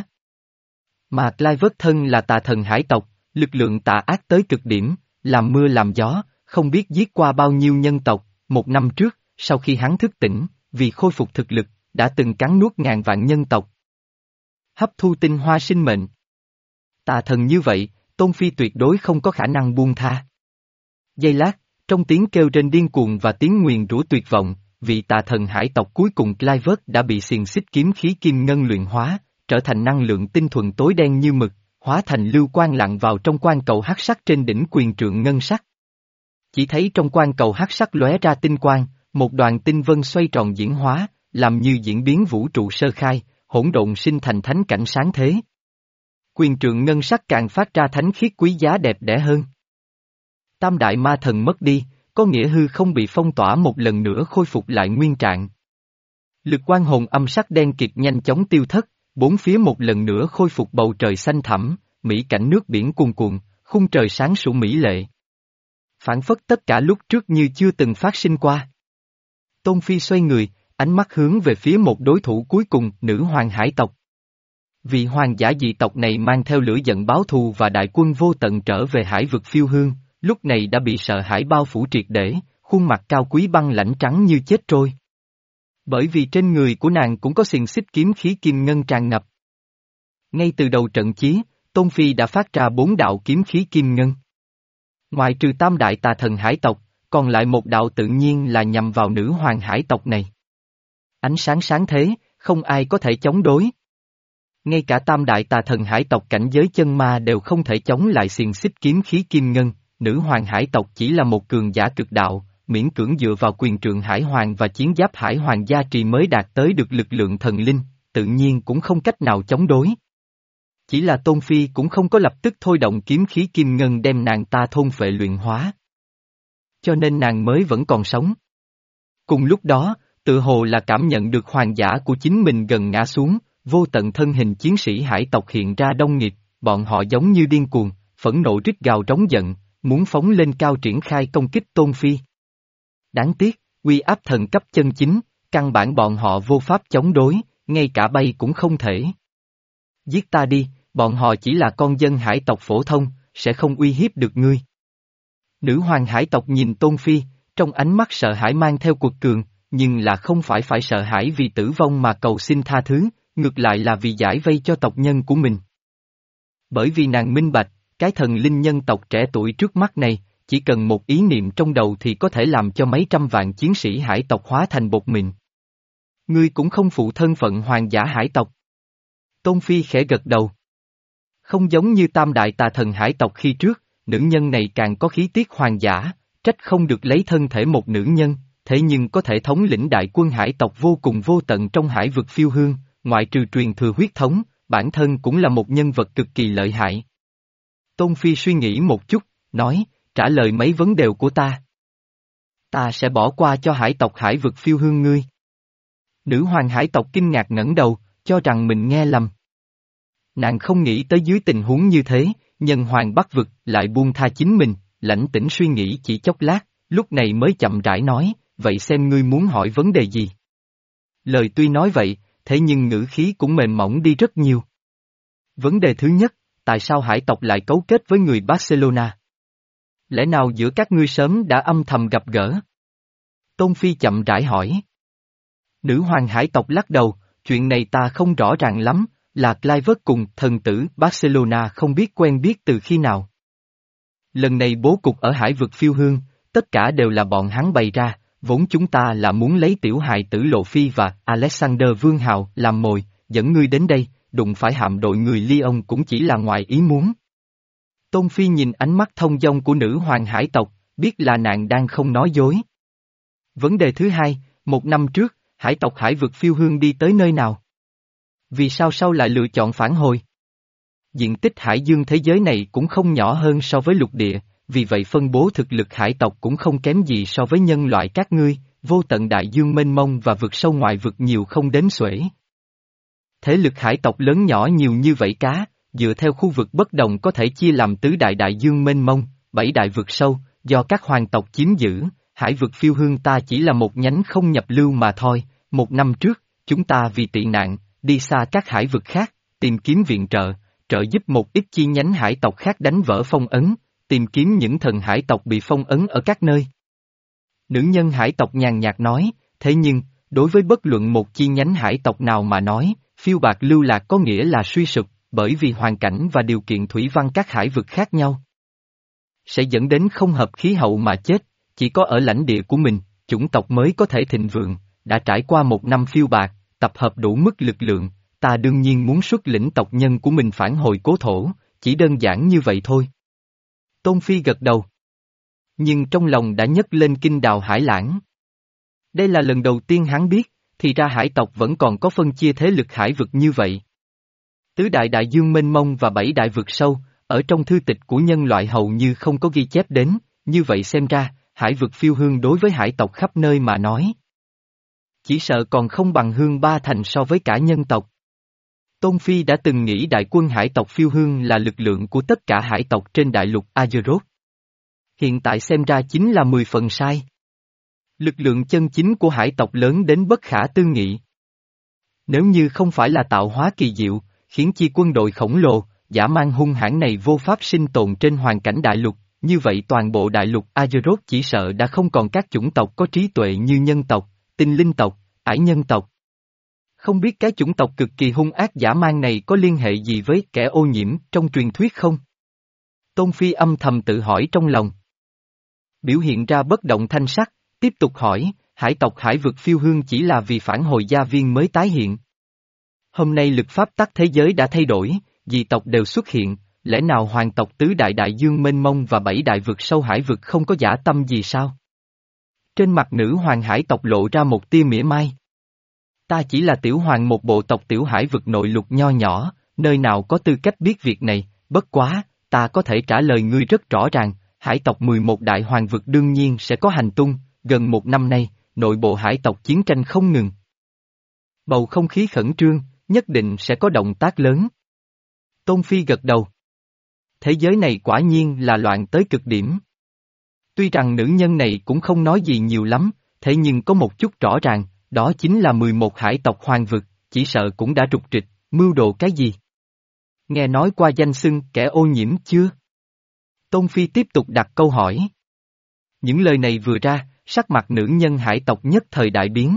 Mà Clive thân là tà thần hải tộc, lực lượng tà ác tới cực điểm, làm mưa làm gió, không biết giết qua bao nhiêu nhân tộc, một năm trước, sau khi hắn thức tỉnh, vì khôi phục thực lực, đã từng cắn nuốt ngàn vạn nhân tộc. Hấp thu tinh hoa sinh mệnh. Tà thần như vậy, Tôn Phi tuyệt đối không có khả năng buông tha. Giây lát, trong tiếng kêu trên điên cuồng và tiếng nguyền rủa tuyệt vọng, vị tà thần hải tộc cuối cùng Clive đã bị xiềng xích kiếm khí kim ngân luyện hóa, trở thành năng lượng tinh thuần tối đen như mực, hóa thành lưu quang lặn vào trong quan cầu hắc sắc trên đỉnh quyền trượng ngân sắc. Chỉ thấy trong quan cầu hắc sắc lóe ra tinh quang, một đoàn tinh vân xoay tròn diễn hóa, làm như diễn biến vũ trụ sơ khai, hỗn độn sinh thành thánh cảnh sáng thế. Quyền trượng ngân sắc càng phát ra thánh khiết quý giá đẹp đẽ hơn. Tam đại ma thần mất đi, có nghĩa hư không bị phong tỏa một lần nữa khôi phục lại nguyên trạng. Lực quan hồn âm sắc đen kịt nhanh chóng tiêu thất, bốn phía một lần nữa khôi phục bầu trời xanh thẳm, mỹ cảnh nước biển cuồn cuộn, khung trời sáng sủa mỹ lệ. Phản phất tất cả lúc trước như chưa từng phát sinh qua. Tôn Phi xoay người, ánh mắt hướng về phía một đối thủ cuối cùng, nữ hoàng hải tộc. Vị hoàng giả dị tộc này mang theo lửa giận báo thù và đại quân vô tận trở về hải vực phiêu hương, lúc này đã bị sợ hãi bao phủ triệt để, khuôn mặt cao quý băng lãnh trắng như chết trôi. Bởi vì trên người của nàng cũng có xiềng xích kiếm khí kim ngân tràn ngập. Ngay từ đầu trận chiến, Tôn Phi đã phát ra bốn đạo kiếm khí kim ngân. Ngoài trừ tam đại tà thần hải tộc, còn lại một đạo tự nhiên là nhằm vào nữ hoàng hải tộc này. Ánh sáng sáng thế, không ai có thể chống đối. Ngay cả tam đại tà thần hải tộc cảnh giới chân ma đều không thể chống lại xiềng xích kiếm khí kim ngân, nữ hoàng hải tộc chỉ là một cường giả cực đạo, miễn cưỡng dựa vào quyền trượng hải hoàng và chiến giáp hải hoàng gia trì mới đạt tới được lực lượng thần linh, tự nhiên cũng không cách nào chống đối. Chỉ là Tôn Phi cũng không có lập tức thôi động kiếm khí kim ngân đem nàng ta thôn phệ luyện hóa. Cho nên nàng mới vẫn còn sống. Cùng lúc đó, tự hồ là cảm nhận được hoàng giả của chính mình gần ngã xuống, vô tận thân hình chiến sĩ hải tộc hiện ra đông nghịt, bọn họ giống như điên cuồng, phẫn nộ rít gào trống giận, muốn phóng lên cao triển khai công kích Tôn Phi. Đáng tiếc, uy áp thần cấp chân chính, căn bản bọn họ vô pháp chống đối, ngay cả bay cũng không thể. Giết ta đi, bọn họ chỉ là con dân hải tộc phổ thông, sẽ không uy hiếp được ngươi. Nữ hoàng hải tộc nhìn Tôn Phi, trong ánh mắt sợ hãi mang theo cuộc cường, nhưng là không phải phải sợ hãi vì tử vong mà cầu xin tha thứ, ngược lại là vì giải vây cho tộc nhân của mình. Bởi vì nàng minh bạch, cái thần linh nhân tộc trẻ tuổi trước mắt này, chỉ cần một ý niệm trong đầu thì có thể làm cho mấy trăm vạn chiến sĩ hải tộc hóa thành bột mịn. Ngươi cũng không phụ thân phận hoàng giả hải tộc. Tôn Phi khẽ gật đầu. Không giống như tam đại tà thần hải tộc khi trước, nữ nhân này càng có khí tiết hoàng giả, trách không được lấy thân thể một nữ nhân, thế nhưng có thể thống lĩnh đại quân hải tộc vô cùng vô tận trong hải vực phiêu hương, ngoại trừ truyền thừa huyết thống, bản thân cũng là một nhân vật cực kỳ lợi hại. Tôn Phi suy nghĩ một chút, nói, trả lời mấy vấn đề của ta. Ta sẽ bỏ qua cho hải tộc hải vực phiêu hương ngươi. Nữ hoàng hải tộc kinh ngạc ngẩng đầu, cho rằng mình nghe lầm. Nàng không nghĩ tới dưới tình huống như thế, nhân hoàng bắc vực lại buông tha chính mình, lãnh tĩnh suy nghĩ chỉ chốc lát, lúc này mới chậm rãi nói, vậy xem ngươi muốn hỏi vấn đề gì. Lời tuy nói vậy, thế nhưng ngữ khí cũng mềm mỏng đi rất nhiều. Vấn đề thứ nhất, tại sao hải tộc lại cấu kết với người Barcelona? Lẽ nào giữa các ngươi sớm đã âm thầm gặp gỡ? Tôn Phi chậm rãi hỏi. Nữ hoàng hải tộc lắc đầu, chuyện này ta không rõ ràng lắm, là Clive cùng thần tử Barcelona không biết quen biết từ khi nào. Lần này bố cục ở hải vực phiêu hương, tất cả đều là bọn hắn bày ra, vốn chúng ta là muốn lấy tiểu hài tử Lộ Phi và Alexander Vương Hào làm mồi, dẫn ngươi đến đây, đụng phải hạm đội người Lyon cũng chỉ là ngoài ý muốn. Tôn Phi nhìn ánh mắt thông dong của nữ hoàng hải tộc, biết là nàng đang không nói dối. Vấn đề thứ hai, một năm trước, hải tộc hải vực phiêu hương đi tới nơi nào? Vì sao sau lại lựa chọn phản hồi? Diện tích hải dương thế giới này cũng không nhỏ hơn so với lục địa, vì vậy phân bố thực lực hải tộc cũng không kém gì so với nhân loại các ngươi, vô tận đại dương mênh mông và vực sâu ngoài vực nhiều không đếm xuể. Thế lực hải tộc lớn nhỏ nhiều như vậy cá, dựa theo khu vực bất đồng có thể chia làm tứ đại đại dương mênh mông, bảy đại vực sâu, do các hoàng tộc chiếm giữ, hải vực phiêu hương ta chỉ là một nhánh không nhập lưu mà thôi. Một năm trước, chúng ta vì tị nạn, đi xa các hải vực khác, tìm kiếm viện trợ, trợ giúp một ít chi nhánh hải tộc khác đánh vỡ phong ấn, tìm kiếm những thần hải tộc bị phong ấn ở các nơi. Nữ nhân hải tộc nhàn nhạt nói, thế nhưng, đối với bất luận một chi nhánh hải tộc nào mà nói, phiêu bạc lưu lạc có nghĩa là suy sụp, bởi vì hoàn cảnh và điều kiện thủy văn các hải vực khác nhau. Sẽ dẫn đến không hợp khí hậu mà chết, chỉ có ở lãnh địa của mình, chủng tộc mới có thể thịnh vượng, đã trải qua một năm phiêu bạc, tập hợp đủ mức lực lượng, ta đương nhiên muốn xuất lĩnh tộc nhân của mình phản hồi cố thổ, chỉ đơn giản như vậy thôi. Tôn Phi gật đầu. Nhưng trong lòng đã nhấc lên kinh đào hải lãng. Đây là lần đầu tiên hắn biết, thì ra hải tộc vẫn còn có phân chia thế lực hải vực như vậy. Tứ đại đại dương mênh mông và bảy đại vực sâu, ở trong thư tịch của nhân loại hầu như không có ghi chép đến, như vậy xem ra, hải vực phiêu hương đối với hải tộc khắp nơi mà nói. Chỉ sợ còn không bằng hương ba thành so với cả nhân tộc. Tôn Phi đã từng nghĩ đại quân hải tộc phiêu hương là lực lượng của tất cả hải tộc trên đại lục Azeroth. Hiện tại xem ra chính là mười phần sai. Lực lượng chân chính của hải tộc lớn đến bất khả tư nghị. Nếu như không phải là tạo hóa kỳ diệu, khiến chi quân đội khổng lồ, dã man hung hãn này vô pháp sinh tồn trên hoàn cảnh đại lục, như vậy toàn bộ đại lục Azeroth chỉ sợ đã không còn các chủng tộc có trí tuệ như nhân tộc, tinh linh tộc, ải nhân tộc. Không biết cái chủng tộc cực kỳ hung ác dã man này có liên hệ gì với kẻ ô nhiễm trong truyền thuyết không? Tôn Phi âm thầm tự hỏi trong lòng. Biểu hiện ra bất động thanh sắc, tiếp tục hỏi, hải tộc hải vực phiêu hương chỉ là vì phản hồi gia viên mới tái hiện. Hôm nay lực pháp tắc thế giới đã thay đổi, dị tộc đều xuất hiện, lẽ nào hoàng tộc tứ đại đại dương mênh mông và bảy đại vực sâu hải vực không có dã tâm gì sao? Trên mặt nữ hoàng hải tộc lộ ra một tia mỉa mai. Ta chỉ là tiểu hoàng một bộ tộc tiểu hải vực nội lục nho nhỏ, nơi nào có tư cách biết việc này, bất quá, ta có thể trả lời ngươi rất rõ ràng, hải tộc mười một đại hoàng vực đương nhiên sẽ có hành tung, gần một năm nay, nội bộ hải tộc chiến tranh không ngừng. Bầu không khí khẩn trương, nhất định sẽ có động tác lớn. Tôn Phi gật đầu. Thế giới này quả nhiên là loạn tới cực điểm. Tuy rằng nữ nhân này cũng không nói gì nhiều lắm, thế nhưng có một chút rõ ràng, đó chính là mười một hải tộc hoàng vực, chỉ sợ cũng đã rục trịch, mưu đồ cái gì. Nghe nói qua danh xưng kẻ ô nhiễm chưa? Tôn Phi tiếp tục đặt câu hỏi. Những lời này vừa ra, sắc mặt nữ nhân hải tộc nhất thời đại biến.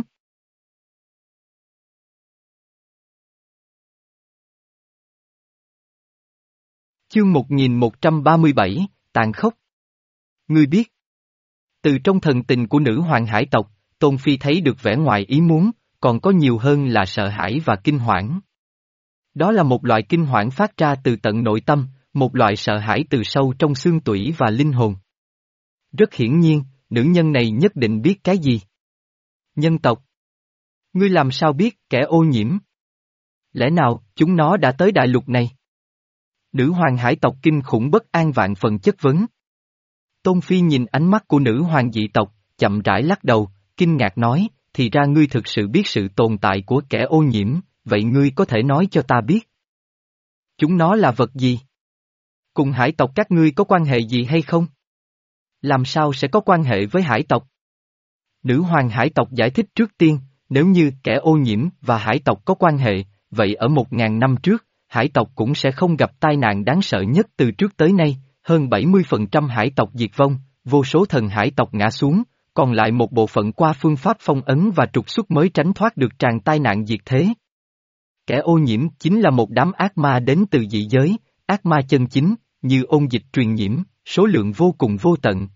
Chương một nghìn một trăm ba mươi bảy, tàn khốc. Ngươi biết. Từ trong thần tình của nữ hoàng hải tộc, Tôn Phi thấy được vẻ ngoài ý muốn, còn có nhiều hơn là sợ hãi và kinh hoảng. Đó là một loại kinh hoảng phát ra từ tận nội tâm, một loại sợ hãi từ sâu trong xương tủy và linh hồn. Rất hiển nhiên, nữ nhân này nhất định biết cái gì. Nhân tộc. Ngươi làm sao biết kẻ ô nhiễm? Lẽ nào chúng nó đã tới đại lục này? Nữ hoàng hải tộc kinh khủng bất an vạn phần chất vấn. Tôn Phi nhìn ánh mắt của nữ hoàng dị tộc, chậm rãi lắc đầu, kinh ngạc nói, thì ra ngươi thực sự biết sự tồn tại của kẻ ô nhiễm, vậy ngươi có thể nói cho ta biết. Chúng nó là vật gì? Cùng hải tộc các ngươi có quan hệ gì hay không? Làm sao sẽ có quan hệ với hải tộc? Nữ hoàng hải tộc giải thích trước tiên, nếu như kẻ ô nhiễm và hải tộc có quan hệ, vậy ở một ngàn năm trước, hải tộc cũng sẽ không gặp tai nạn đáng sợ nhất từ trước tới nay, hơn bảy mươi phần trăm hải tộc diệt vong, vô số thần hải tộc ngã xuống, còn lại một bộ phận qua phương pháp phong ấn và trục xuất mới tránh thoát được tràn tai nạn diệt thế. Kẻ ô nhiễm chính là một đám ác ma đến từ dị giới, ác ma chân chính, như ôn dịch truyền nhiễm, số lượng vô cùng vô tận.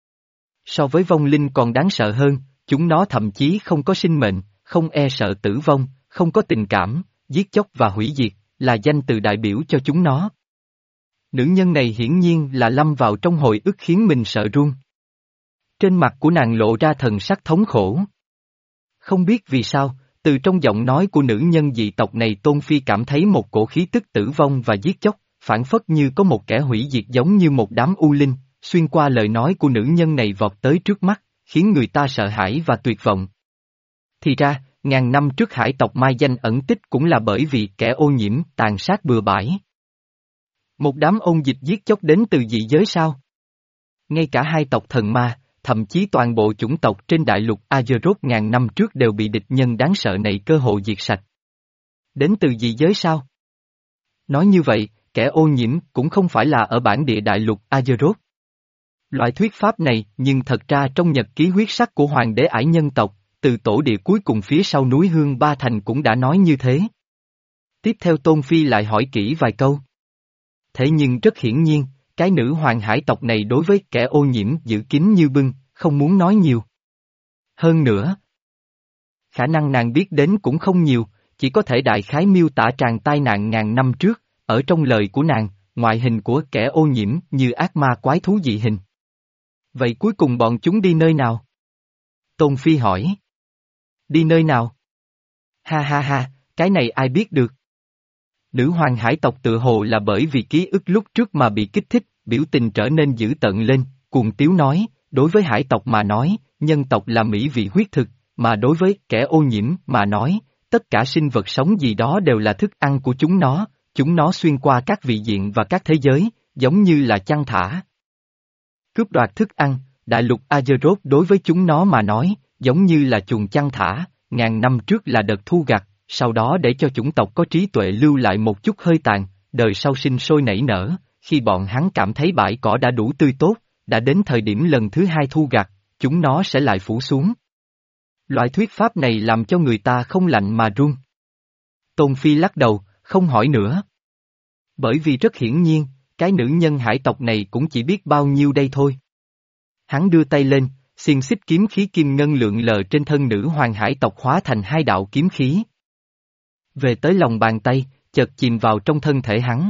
So với vong linh còn đáng sợ hơn, chúng nó thậm chí không có sinh mệnh, không e sợ tử vong, không có tình cảm, giết chóc và hủy diệt, là danh từ đại biểu cho chúng nó. Nữ nhân này hiển nhiên là lâm vào trong hồi ức khiến mình sợ run. Trên mặt của nàng lộ ra thần sắc thống khổ. Không biết vì sao, từ trong giọng nói của nữ nhân dị tộc này Tôn Phi cảm thấy một cổ khí tức tử vong và giết chóc, phản phất như có một kẻ hủy diệt giống như một đám u linh, xuyên qua lời nói của nữ nhân này vọt tới trước mắt, khiến người ta sợ hãi và tuyệt vọng. Thì ra, ngàn năm trước hải tộc mai danh ẩn tích cũng là bởi vì kẻ ô nhiễm tàn sát bừa bãi. Một đám ôn dịch giết chóc đến từ dị giới sao? Ngay cả hai tộc thần ma, thậm chí toàn bộ chủng tộc trên đại lục Azeroth ngàn năm trước đều bị địch nhân đáng sợ này cơ hội diệt sạch. Đến từ dị giới sao? Nói như vậy, kẻ ô nhiễm cũng không phải là ở bản địa đại lục Azeroth. Loại thuyết pháp này nhưng thật ra trong nhật ký huyết sắc của hoàng đế ải nhân tộc, từ tổ địa cuối cùng phía sau núi Hương Ba Thành cũng đã nói như thế. Tiếp theo Tôn Phi lại hỏi kỹ vài câu. Thế nhưng rất hiển nhiên, cái nữ hoàng hải tộc này đối với kẻ ô nhiễm giữ kín như bưng, không muốn nói nhiều. Hơn nữa, khả năng nàng biết đến cũng không nhiều, chỉ có thể đại khái miêu tả tràn tai nạn ngàn năm trước, ở trong lời của nàng, ngoại hình của kẻ ô nhiễm như ác ma quái thú dị hình. Vậy cuối cùng bọn chúng đi nơi nào? Tôn Phi hỏi. Đi nơi nào? Ha ha ha, cái này ai biết được? Nữ hoàng hải tộc tự hồ là bởi vì ký ức lúc trước mà bị kích thích, biểu tình trở nên dữ tợn lên, cuồng tiếu nói, đối với hải tộc mà nói, nhân tộc là mỹ vị huyết thực, mà đối với kẻ ô nhiễm mà nói, tất cả sinh vật sống gì đó đều là thức ăn của chúng nó, chúng nó xuyên qua các vị diện và các thế giới, giống như là chăn thả. Cướp đoạt thức ăn, đại lục Azeroth đối với chúng nó mà nói, giống như là chuồng chăn thả, ngàn năm trước là đợt thu gặt, sau đó để cho chủng tộc có trí tuệ lưu lại một chút hơi tàn, đời sau sinh sôi nảy nở, khi bọn hắn cảm thấy bãi cỏ đã đủ tươi tốt, đã đến thời điểm lần thứ hai thu gặt, chúng nó sẽ lại phủ xuống. Loại thuyết pháp này làm cho người ta không lạnh mà run. Tôn Phi lắc đầu, không hỏi nữa. Bởi vì rất hiển nhiên, cái nữ nhân hải tộc này cũng chỉ biết bao nhiêu đây thôi. Hắn đưa tay lên, xiềng xích kiếm khí kim ngân lượn lờ trên thân nữ hoàng hải tộc hóa thành hai đạo kiếm khí. Về tới lòng bàn tay, chợt chìm vào trong thân thể hắn.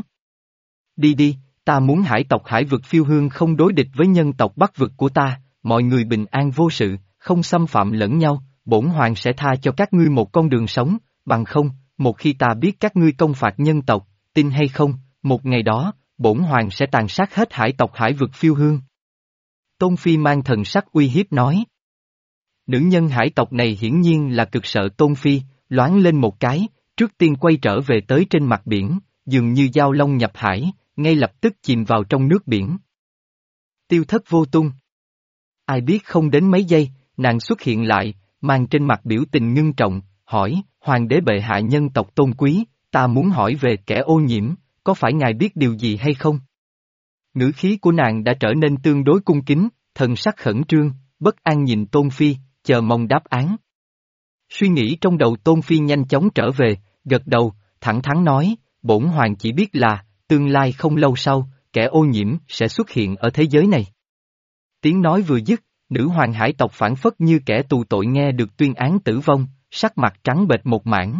Đi đi, ta muốn hải tộc hải vực phiêu hương không đối địch với nhân tộc bắc vực của ta, mọi người bình an vô sự, không xâm phạm lẫn nhau, bổn hoàng sẽ tha cho các ngươi một con đường sống, bằng không, một khi ta biết các ngươi công phạt nhân tộc, tin hay không, một ngày đó, bổn hoàng sẽ tàn sát hết hải tộc hải vực phiêu hương. Tôn Phi mang thần sắc uy hiếp nói. Nữ nhân hải tộc này hiển nhiên là cực sợ Tôn Phi, loáng lên một cái, trước tiên quay trở về tới trên mặt biển, dường như dao long nhập hải, ngay lập tức chìm vào trong nước biển. Tiêu thất vô tung. Ai biết không đến mấy giây, nàng xuất hiện lại, mang trên mặt biểu tình ngưng trọng, hỏi, hoàng đế bệ hạ nhân tộc tôn quý, ta muốn hỏi về kẻ ô nhiễm, có phải ngài biết điều gì hay không? Ngữ khí của nàng đã trở nên tương đối cung kính, thần sắc khẩn trương, bất an nhìn Tôn Phi, chờ mong đáp án. Suy nghĩ trong đầu Tôn Phi nhanh chóng trở về, gật đầu, thẳng thắn nói, bổn hoàng chỉ biết là, tương lai không lâu sau, kẻ ô nhiễm sẽ xuất hiện ở thế giới này. Tiếng nói vừa dứt, nữ hoàng hải tộc phản phất như kẻ tù tội nghe được tuyên án tử vong, sắc mặt trắng bệch một mảng.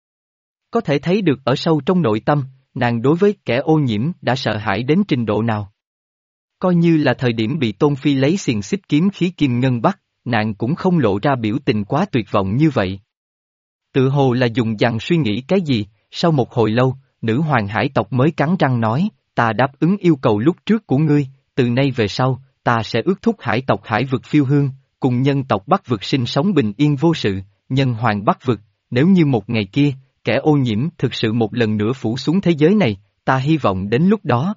Có thể thấy được ở sâu trong nội tâm, nàng đối với kẻ ô nhiễm đã sợ hãi đến trình độ nào. Coi như là thời điểm bị Tôn Phi lấy xiềng xích kiếm khí kim ngân bắt, nàng cũng không lộ ra biểu tình quá tuyệt vọng như vậy. Tự hồ là dùng dằng suy nghĩ cái gì, sau một hồi lâu, nữ hoàng hải tộc mới cắn răng nói, ta đáp ứng yêu cầu lúc trước của ngươi, từ nay về sau, ta sẽ ước thúc hải tộc hải vực phiêu hương, cùng nhân tộc bắc vực sinh sống bình yên vô sự, nhân hoàng bắc vực, nếu như một ngày kia, kẻ ô nhiễm thực sự một lần nữa phủ xuống thế giới này, ta hy vọng đến lúc đó.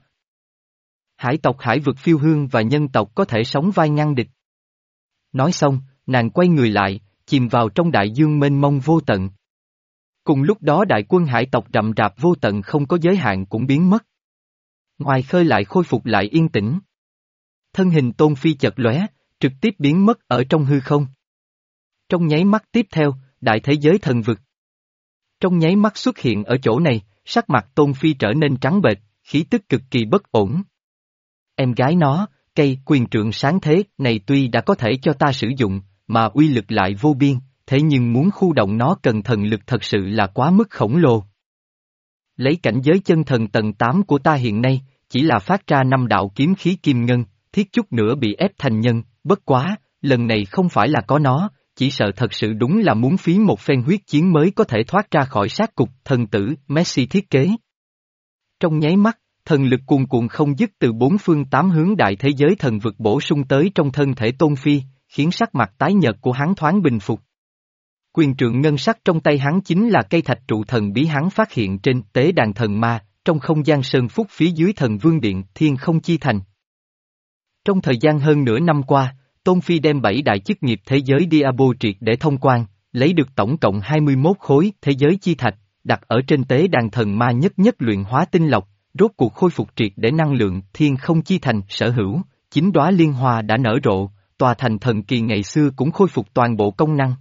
Hải tộc hải vực phiêu hương và nhân tộc có thể sống vai ngăn địch. Nói xong, nàng quay người lại, chìm vào trong đại dương mênh mông vô tận. Cùng lúc đó đại quân hải tộc rậm rạp vô tận không có giới hạn cũng biến mất. Ngoài khơi lại khôi phục lại yên tĩnh. Thân hình Tôn Phi chợt lóe, trực tiếp biến mất ở trong hư không. Trong nháy mắt tiếp theo, đại thế giới thần vực. Trong nháy mắt xuất hiện ở chỗ này, sắc mặt Tôn Phi trở nên trắng bệch, khí tức cực kỳ bất ổn. Em gái nó, cây quyền trượng sáng thế này tuy đã có thể cho ta sử dụng, mà uy lực lại vô biên, thế nhưng muốn khu động nó cần thần lực thật sự là quá mức khổng lồ. Lấy cảnh giới chân thần tầng tám của ta hiện nay, chỉ là phát ra năm đạo kiếm khí kim ngân, thiết chút nữa bị ép thành nhân, bất quá, lần này không phải là có nó, chỉ sợ thật sự đúng là muốn phí một phen huyết chiến mới có thể thoát ra khỏi sát cục thần tử Messi thiết kế. Trong nháy mắt, thần lực cuồn cuộn không dứt từ bốn phương tám hướng đại thế giới thần vực bổ sung tới trong thân thể Tôn Phi, khiến sắc mặt tái nhợt của hắn thoáng bình phục. Quyền trượng ngân sắc trong tay hắn chính là cây thạch trụ thần bí hắn phát hiện trên tế đàn thần ma, trong không gian sơn phúc phía dưới thần vương điện thiên không chi thành. Trong thời gian hơn nửa năm qua, Tôn Phi đem bảy đại chức nghiệp thế giới Diabo triệt để thông quan, lấy được tổng cộng hai mươi mốt khối thế giới chi thạch, đặt ở trên tế đàn thần ma nhất nhất luyện hóa tinh lọc, rốt cuộc khôi phục triệt để năng lượng thiên không chi thành sở hữu, chín đóa liên hoa đã nở rộ, tòa thành thần kỳ ngày xưa cũng khôi phục toàn bộ công năng.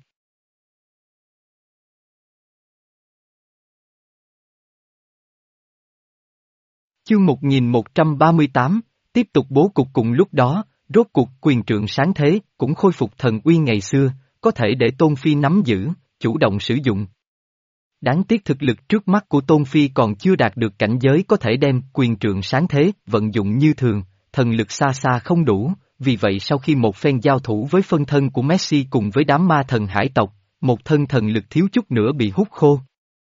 Chương một nghìn một trăm ba mươi tám, tiếp tục bố cục cùng lúc đó, rốt cuộc quyền trượng sáng thế cũng khôi phục thần uy ngày xưa, có thể để Tôn Phi nắm giữ, chủ động sử dụng. Đáng tiếc thực lực trước mắt của Tôn Phi còn chưa đạt được cảnh giới có thể đem quyền trượng sáng thế vận dụng như thường, thần lực xa xa không đủ, vì vậy sau khi một phen giao thủ với phân thân của Messi cùng với đám ma thần hải tộc, một thân thần lực thiếu chút nữa bị hút khô.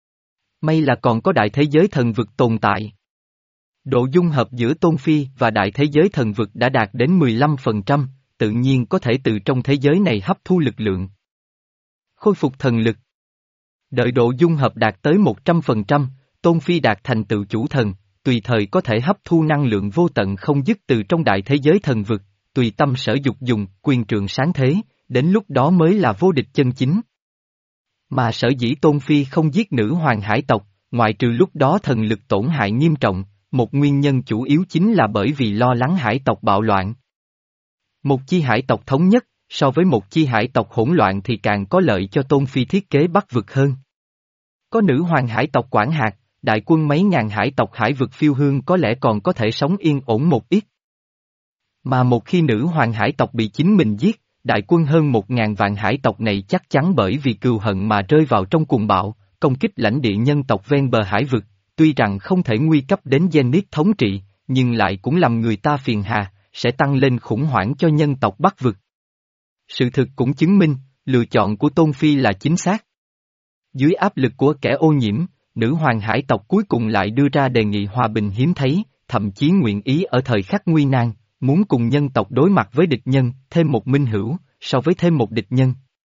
May là còn có đại thế giới thần vực tồn tại. Độ dung hợp giữa Tôn Phi và đại thế giới thần vực đã đạt đến mười lăm phần trăm, tự nhiên có thể từ trong thế giới này hấp thu lực lượng. Khôi phục thần lực. Đợi độ dung hợp đạt tới một trăm phần trăm, Tôn Phi đạt thành tựu chủ thần, tùy thời có thể hấp thu năng lượng vô tận không dứt từ trong đại thế giới thần vực, tùy tâm sở dục dùng quyền trượng sáng thế, đến lúc đó mới là vô địch chân chính. Mà sở dĩ Tôn Phi không giết nữ hoàng hải tộc, ngoại trừ lúc đó thần lực tổn hại nghiêm trọng, một nguyên nhân chủ yếu chính là bởi vì lo lắng hải tộc bạo loạn. Một chi hải tộc thống nhất, so với một chi hải tộc hỗn loạn thì càng có lợi cho Tôn Phi thiết kế bắc vực hơn. Có nữ hoàng hải tộc quản hạt, đại quân mấy ngàn hải tộc hải vực phiêu hương có lẽ còn có thể sống yên ổn một ít. Mà một khi nữ hoàng hải tộc bị chính mình giết, đại quân hơn một ngàn vạn hải tộc này chắc chắn bởi vì cừu hận mà rơi vào trong cuồng bạo, công kích lãnh địa nhân tộc ven bờ hải vực, tuy rằng không thể nguy cấp đến Zenith thống trị, nhưng lại cũng làm người ta phiền hà, sẽ tăng lên khủng hoảng cho nhân tộc Bắc vực. Sự thực cũng chứng minh, lựa chọn của Tôn Phi là chính xác. Dưới áp lực của kẻ ô nhiễm, nữ hoàng hải tộc cuối cùng lại đưa ra đề nghị hòa bình hiếm thấy, thậm chí nguyện ý ở thời khắc nguy nan, muốn cùng nhân tộc đối mặt với địch nhân, thêm một minh hữu, so với thêm một địch nhân.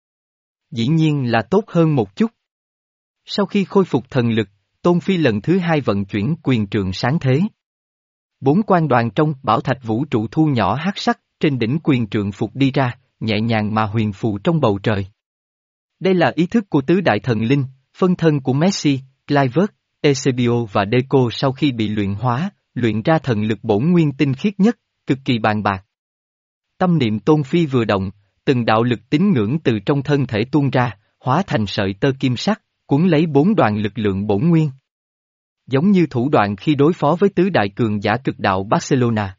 Dĩ nhiên là tốt hơn một chút. Sau khi khôi phục thần lực, Tôn Phi lần thứ hai vận chuyển quyền trượng sáng thế. Bốn quan đoàn trong bảo thạch vũ trụ thu nhỏ hắc sắc, trên đỉnh quyền trượng phục đi ra, nhẹ nhàng mà huyền phù trong bầu trời. Đây là ý thức của tứ đại thần linh, phân thân của Messi, Clivert, Eusebio và Deco sau khi bị luyện hóa, luyện ra thần lực bổn nguyên tinh khiết nhất, cực kỳ bàn bạc. Tâm niệm Tôn Phi vừa động, từng đạo lực tín ngưỡng từ trong thân thể tuôn ra, hóa thành sợi tơ kim sắc, cuốn lấy bốn đoàn lực lượng bổn nguyên. Giống như thủ đoạn khi đối phó với tứ đại cường giả cực đạo Barcelona.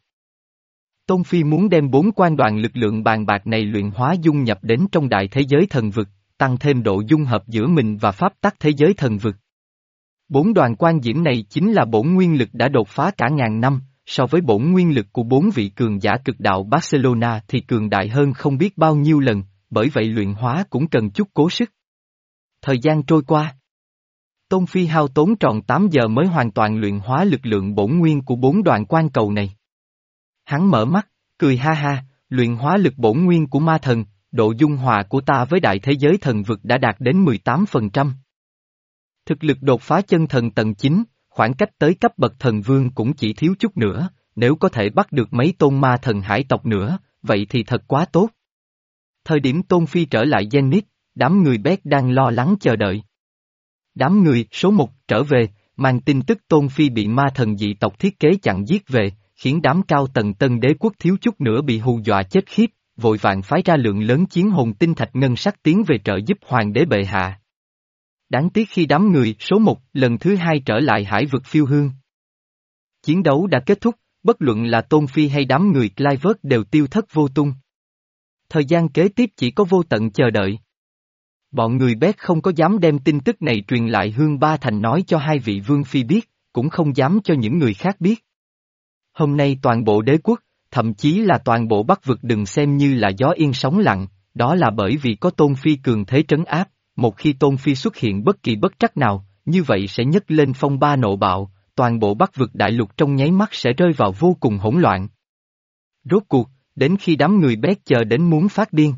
Tôn Phi muốn đem bốn quan đoàn lực lượng bàn bạc này luyện hóa dung nhập đến trong đại thế giới thần vực, tăng thêm độ dung hợp giữa mình và pháp tắc thế giới thần vực. Bốn đoàn quan diễm này chính là bổn nguyên lực đã đột phá cả ngàn năm, so với bổn nguyên lực của bốn vị cường giả cực đạo Barcelona thì cường đại hơn không biết bao nhiêu lần, bởi vậy luyện hóa cũng cần chút cố sức. Thời gian trôi qua. Tôn Phi hao tốn tròn tám giờ mới hoàn toàn luyện hóa lực lượng bổn nguyên của bốn đoàn quan cầu này. Hắn mở mắt, cười ha ha, luyện hóa lực bổn nguyên của ma thần, độ dung hòa của ta với đại thế giới thần vực đã đạt đến mười tám phần trăm. Thực lực đột phá chân thần tầng chín, khoảng cách tới cấp bậc thần vương cũng chỉ thiếu chút nữa, nếu có thể bắt được mấy tôn ma thần hải tộc nữa, vậy thì thật quá tốt. Thời điểm Tôn Phi trở lại Zenith, đám người Beck đang lo lắng chờ đợi. Đám người số một trở về, mang tin tức Tôn Phi bị ma thần dị tộc thiết kế chặn giết về, khiến đám cao tầng tân đế quốc thiếu chút nữa bị hù dọa chết khiếp, vội vàng phái ra lượng lớn chiến hồn tinh thạch ngân sắc tiến về trợ giúp hoàng đế bệ hạ. Đáng tiếc khi đám người số một lần thứ hai trở lại hải vực phiêu hương. Chiến đấu đã kết thúc, bất luận là Tôn Phi hay đám người Clivert đều tiêu thất vô tung. Thời gian kế tiếp chỉ có vô tận chờ đợi. Bọn người Bét không có dám đem tin tức này truyền lại Hương Ba Thành nói cho hai vị vương phi biết, cũng không dám cho những người khác biết. Hôm nay toàn bộ đế quốc, thậm chí là toàn bộ Bắc vực đừng xem như là gió yên sóng lặng, đó là bởi vì có Tôn Phi cường thế trấn áp, một khi Tôn Phi xuất hiện bất kỳ bất trắc nào, như vậy sẽ nhấc lên phong ba nộ bạo, toàn bộ Bắc vực đại lục trong nháy mắt sẽ rơi vào vô cùng hỗn loạn. Rốt cuộc, đến khi đám người Bét chờ đến muốn phát điên.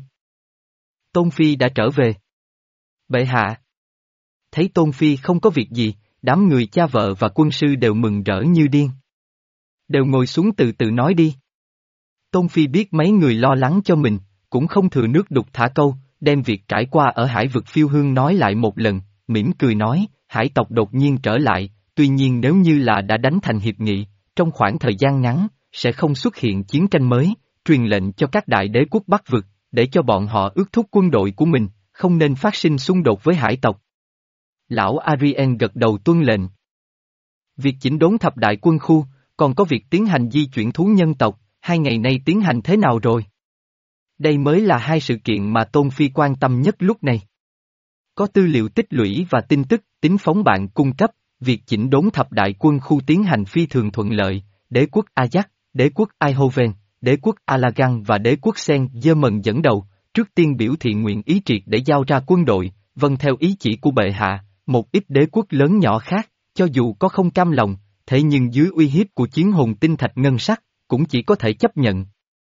Tôn Phi đã trở về. Bệ hạ. Thấy Tôn Phi không có việc gì, đám người cha vợ và quân sư đều mừng rỡ như điên. Đều ngồi xuống từ từ nói đi. Tôn Phi biết mấy người lo lắng cho mình, cũng không thừa nước đục thả câu, đem việc trải qua ở hải vực phiêu hương nói lại một lần, mỉm cười nói, hải tộc đột nhiên trở lại, tuy nhiên nếu như là đã đánh thành hiệp nghị, trong khoảng thời gian ngắn, sẽ không xuất hiện chiến tranh mới, truyền lệnh cho các đại đế quốc Bắc vực, để cho bọn họ ước thúc quân đội của mình, không nên phát sinh xung đột với hải tộc. Lão Arien gật đầu tuân lệnh. Việc chỉnh đốn thập đại quân khu, còn có việc tiến hành di chuyển thú nhân tộc, hai ngày nay tiến hành thế nào rồi? Đây mới là hai sự kiện mà Tôn Phi quan tâm nhất lúc này. Có tư liệu tích lũy và tin tức, tính phóng bạn cung cấp, việc chỉnh đốn thập đại quân khu tiến hành phi thường thuận lợi, đế quốc Ajax, đế quốc Eindhoven, đế quốc Alagan và đế quốc Sen German dẫn đầu, trước tiên biểu thị nguyện ý triệt để giao ra quân đội, vâng theo ý chỉ của bệ hạ, một ít đế quốc lớn nhỏ khác, cho dù có không cam lòng, thế nhưng dưới uy hiếp của chiến hồn tinh thạch ngân sắc, cũng chỉ có thể chấp nhận.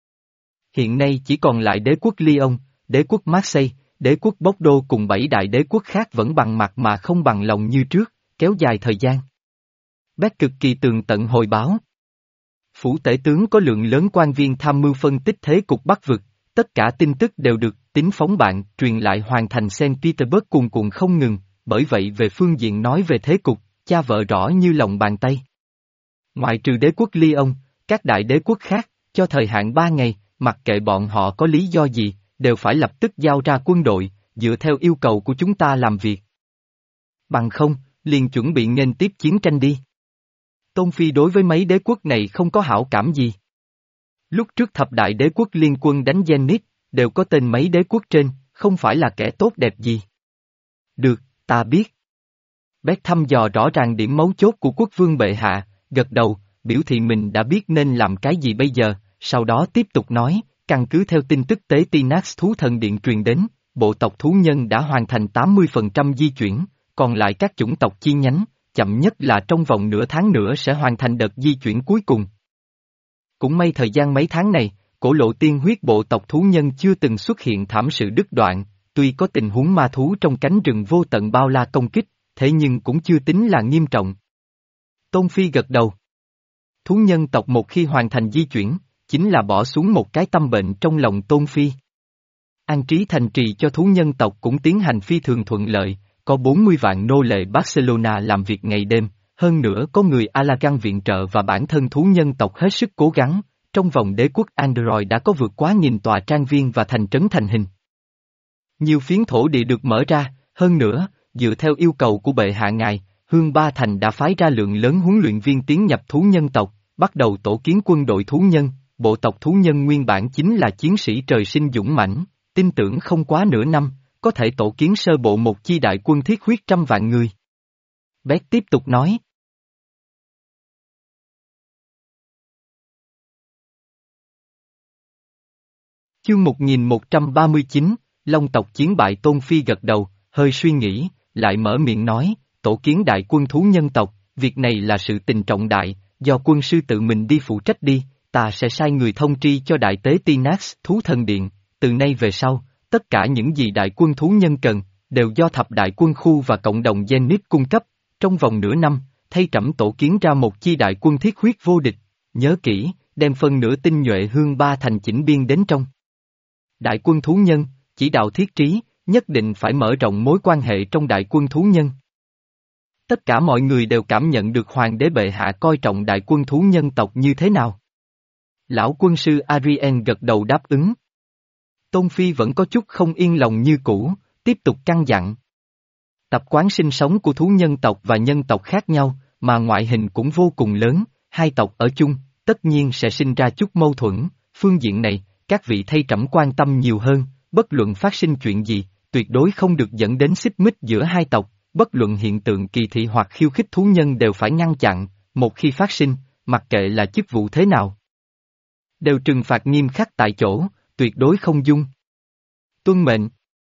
Hiện nay chỉ còn lại đế quốc Lyon, đế quốc Marseille, đế quốc Bordeaux cùng bảy đại đế quốc khác vẫn bằng mặt mà không bằng lòng như trước, kéo dài thời gian. Bét cực kỳ tường tận hồi báo. Phủ tể tướng có lượng lớn quan viên tham mưu phân tích thế cục Bắc vực, tất cả tin tức đều được tính phóng bạn truyền lại hoàn thành Saint Petersburg cuồn cuộn không ngừng, bởi vậy về phương diện nói về thế cục, cha vợ rõ như lòng bàn tay. Ngoại trừ đế quốc Lyon, các đại đế quốc khác, cho thời hạn ba ngày, mặc kệ bọn họ có lý do gì, đều phải lập tức giao ra quân đội, dựa theo yêu cầu của chúng ta làm việc. Bằng không, liền chuẩn bị nghênh tiếp chiến tranh đi. Tôn Phi đối với mấy đế quốc này không có hảo cảm gì. Lúc trước thập đại đế quốc liên quân đánh Zenith, đều có tên mấy đế quốc trên, không phải là kẻ tốt đẹp gì. Được, ta biết. Bét thăm dò rõ ràng điểm mấu chốt của quốc vương bệ hạ, gật đầu, biểu thị mình đã biết nên làm cái gì bây giờ, sau đó tiếp tục nói, căn cứ theo tin tức tế Tinax thú thần điện truyền đến, bộ tộc thú nhân đã hoàn thành tám mươi phần trăm di chuyển, còn lại các chủng tộc chi nhánh, chậm nhất là trong vòng nửa tháng nữa sẽ hoàn thành đợt di chuyển cuối cùng. Cũng may thời gian mấy tháng này, cổ lộ tiên huyết bộ tộc thú nhân chưa từng xuất hiện thảm sự đứt đoạn, tuy có tình huống ma thú trong cánh rừng vô tận bao la công kích, thế nhưng cũng chưa tính là nghiêm trọng. Tôn Phi gật đầu. Thú nhân tộc một khi hoàn thành di chuyển, chính là bỏ xuống một cái tâm bệnh trong lòng Tôn Phi. An trí thành trì cho thú nhân tộc cũng tiến hành phi thường thuận lợi, có bốn mươi vạn nô lệ Barcelona làm việc ngày đêm, hơn nữa có người Alagan viện trợ và bản thân thú nhân tộc hết sức cố gắng, trong vòng đế quốc Android đã có vượt quá nghìn tòa trang viên và thành trấn thành hình. Nhiều phiến thổ địa được mở ra, hơn nữa, dựa theo yêu cầu của bệ hạ ngài, Hương Ba Thành đã phái ra lượng lớn huấn luyện viên tiến nhập thú nhân tộc, bắt đầu tổ kiến quân đội thú nhân, bộ tộc thú nhân nguyên bản chính là chiến sĩ trời sinh dũng mãnh, tin tưởng không quá nửa năm, có thể tổ kiến sơ bộ một chi đại quân thiết huyết trăm vạn người. Bét tiếp tục nói. Chương một nghìn một trăm ba mươi chín, Long tộc chiến bại. Tôn Phi gật đầu, hơi suy nghĩ, lại mở miệng nói, tổ kiến đại quân thú nhân tộc, việc này là sự tình trọng đại, do quân sư tự mình đi phụ trách đi, ta sẽ sai người thông tri cho đại tế Tinax thú thần điện, từ nay về sau, tất cả những gì đại quân thú nhân cần, đều do thập đại quân khu và cộng đồng Zenith cung cấp, trong vòng nửa năm, thay trẫm tổ kiến ra một chi đại quân thiết huyết vô địch, nhớ kỹ, đem phân nửa tinh nhuệ Hương Ba Thành chỉnh biên đến trong. Đại quân thú nhân, chỉ đạo thiết trí, nhất định phải mở rộng mối quan hệ trong đại quân thú nhân. Tất cả mọi người đều cảm nhận được hoàng đế bệ hạ coi trọng đại quân thú nhân tộc như thế nào. Lão quân sư Arien gật đầu đáp ứng. Tôn Phi vẫn có chút không yên lòng như cũ, tiếp tục căn dặn. Tập quán sinh sống của thú nhân tộc và nhân tộc khác nhau, mà ngoại hình cũng vô cùng lớn, hai tộc ở chung, tất nhiên sẽ sinh ra chút mâu thuẫn, phương diện này, các vị thay trẫm quan tâm nhiều hơn, bất luận phát sinh chuyện gì, tuyệt đối không được dẫn đến xích mích giữa hai tộc, bất luận hiện tượng kỳ thị hoặc khiêu khích thú nhân đều phải ngăn chặn, một khi phát sinh, mặc kệ là chức vụ thế nào. Đều trừng phạt nghiêm khắc tại chỗ, tuyệt đối không dung. Tuân mệnh.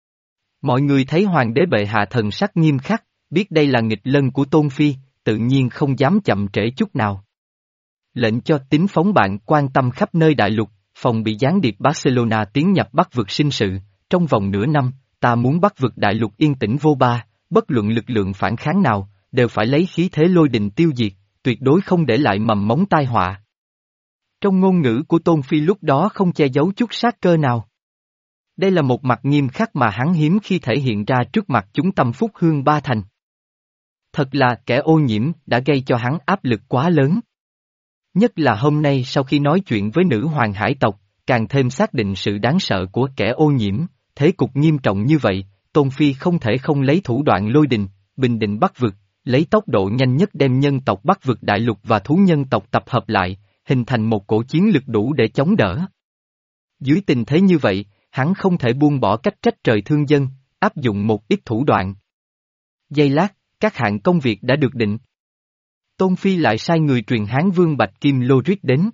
Mọi người thấy hoàng đế bệ hạ thần sắc nghiêm khắc, biết đây là nghịch lân của Tôn Phi, tự nhiên không dám chậm trễ chút nào. Lệnh cho tín phóng bạn quan tâm khắp nơi đại lục, phòng bị gián điệp Barcelona tiến nhập Bắc vực sinh sự, trong vòng nửa năm, ta muốn Bắc vực đại lục yên tĩnh vô ba, bất luận lực lượng phản kháng nào, đều phải lấy khí thế lôi đình tiêu diệt, tuyệt đối không để lại mầm mống tai họa. Trong ngôn ngữ của Tôn Phi lúc đó không che giấu chút sát cơ nào. Đây là một mặt nghiêm khắc mà hắn hiếm khi thể hiện ra trước mặt chúng tâm phúc hương ba thành. Thật là kẻ ô nhiễm đã gây cho hắn áp lực quá lớn. Nhất là hôm nay sau khi nói chuyện với nữ hoàng hải tộc, càng thêm xác định sự đáng sợ của kẻ ô nhiễm, thế cục nghiêm trọng như vậy, Tôn Phi không thể không lấy thủ đoạn lôi đình, bình định Bắc vực, lấy tốc độ nhanh nhất đem nhân tộc Bắc vực đại lục và thú nhân tộc tập hợp lại, hình thành một cổ chiến lực đủ để chống đỡ. Dưới tình thế như vậy, hắn không thể buông bỏ cách trách trời thương dân, áp dụng một ít thủ đoạn. Giây lát, các hạng công việc đã được định. Tôn Phi lại sai người truyền Hán Vương Bạch Kim Lorit đến.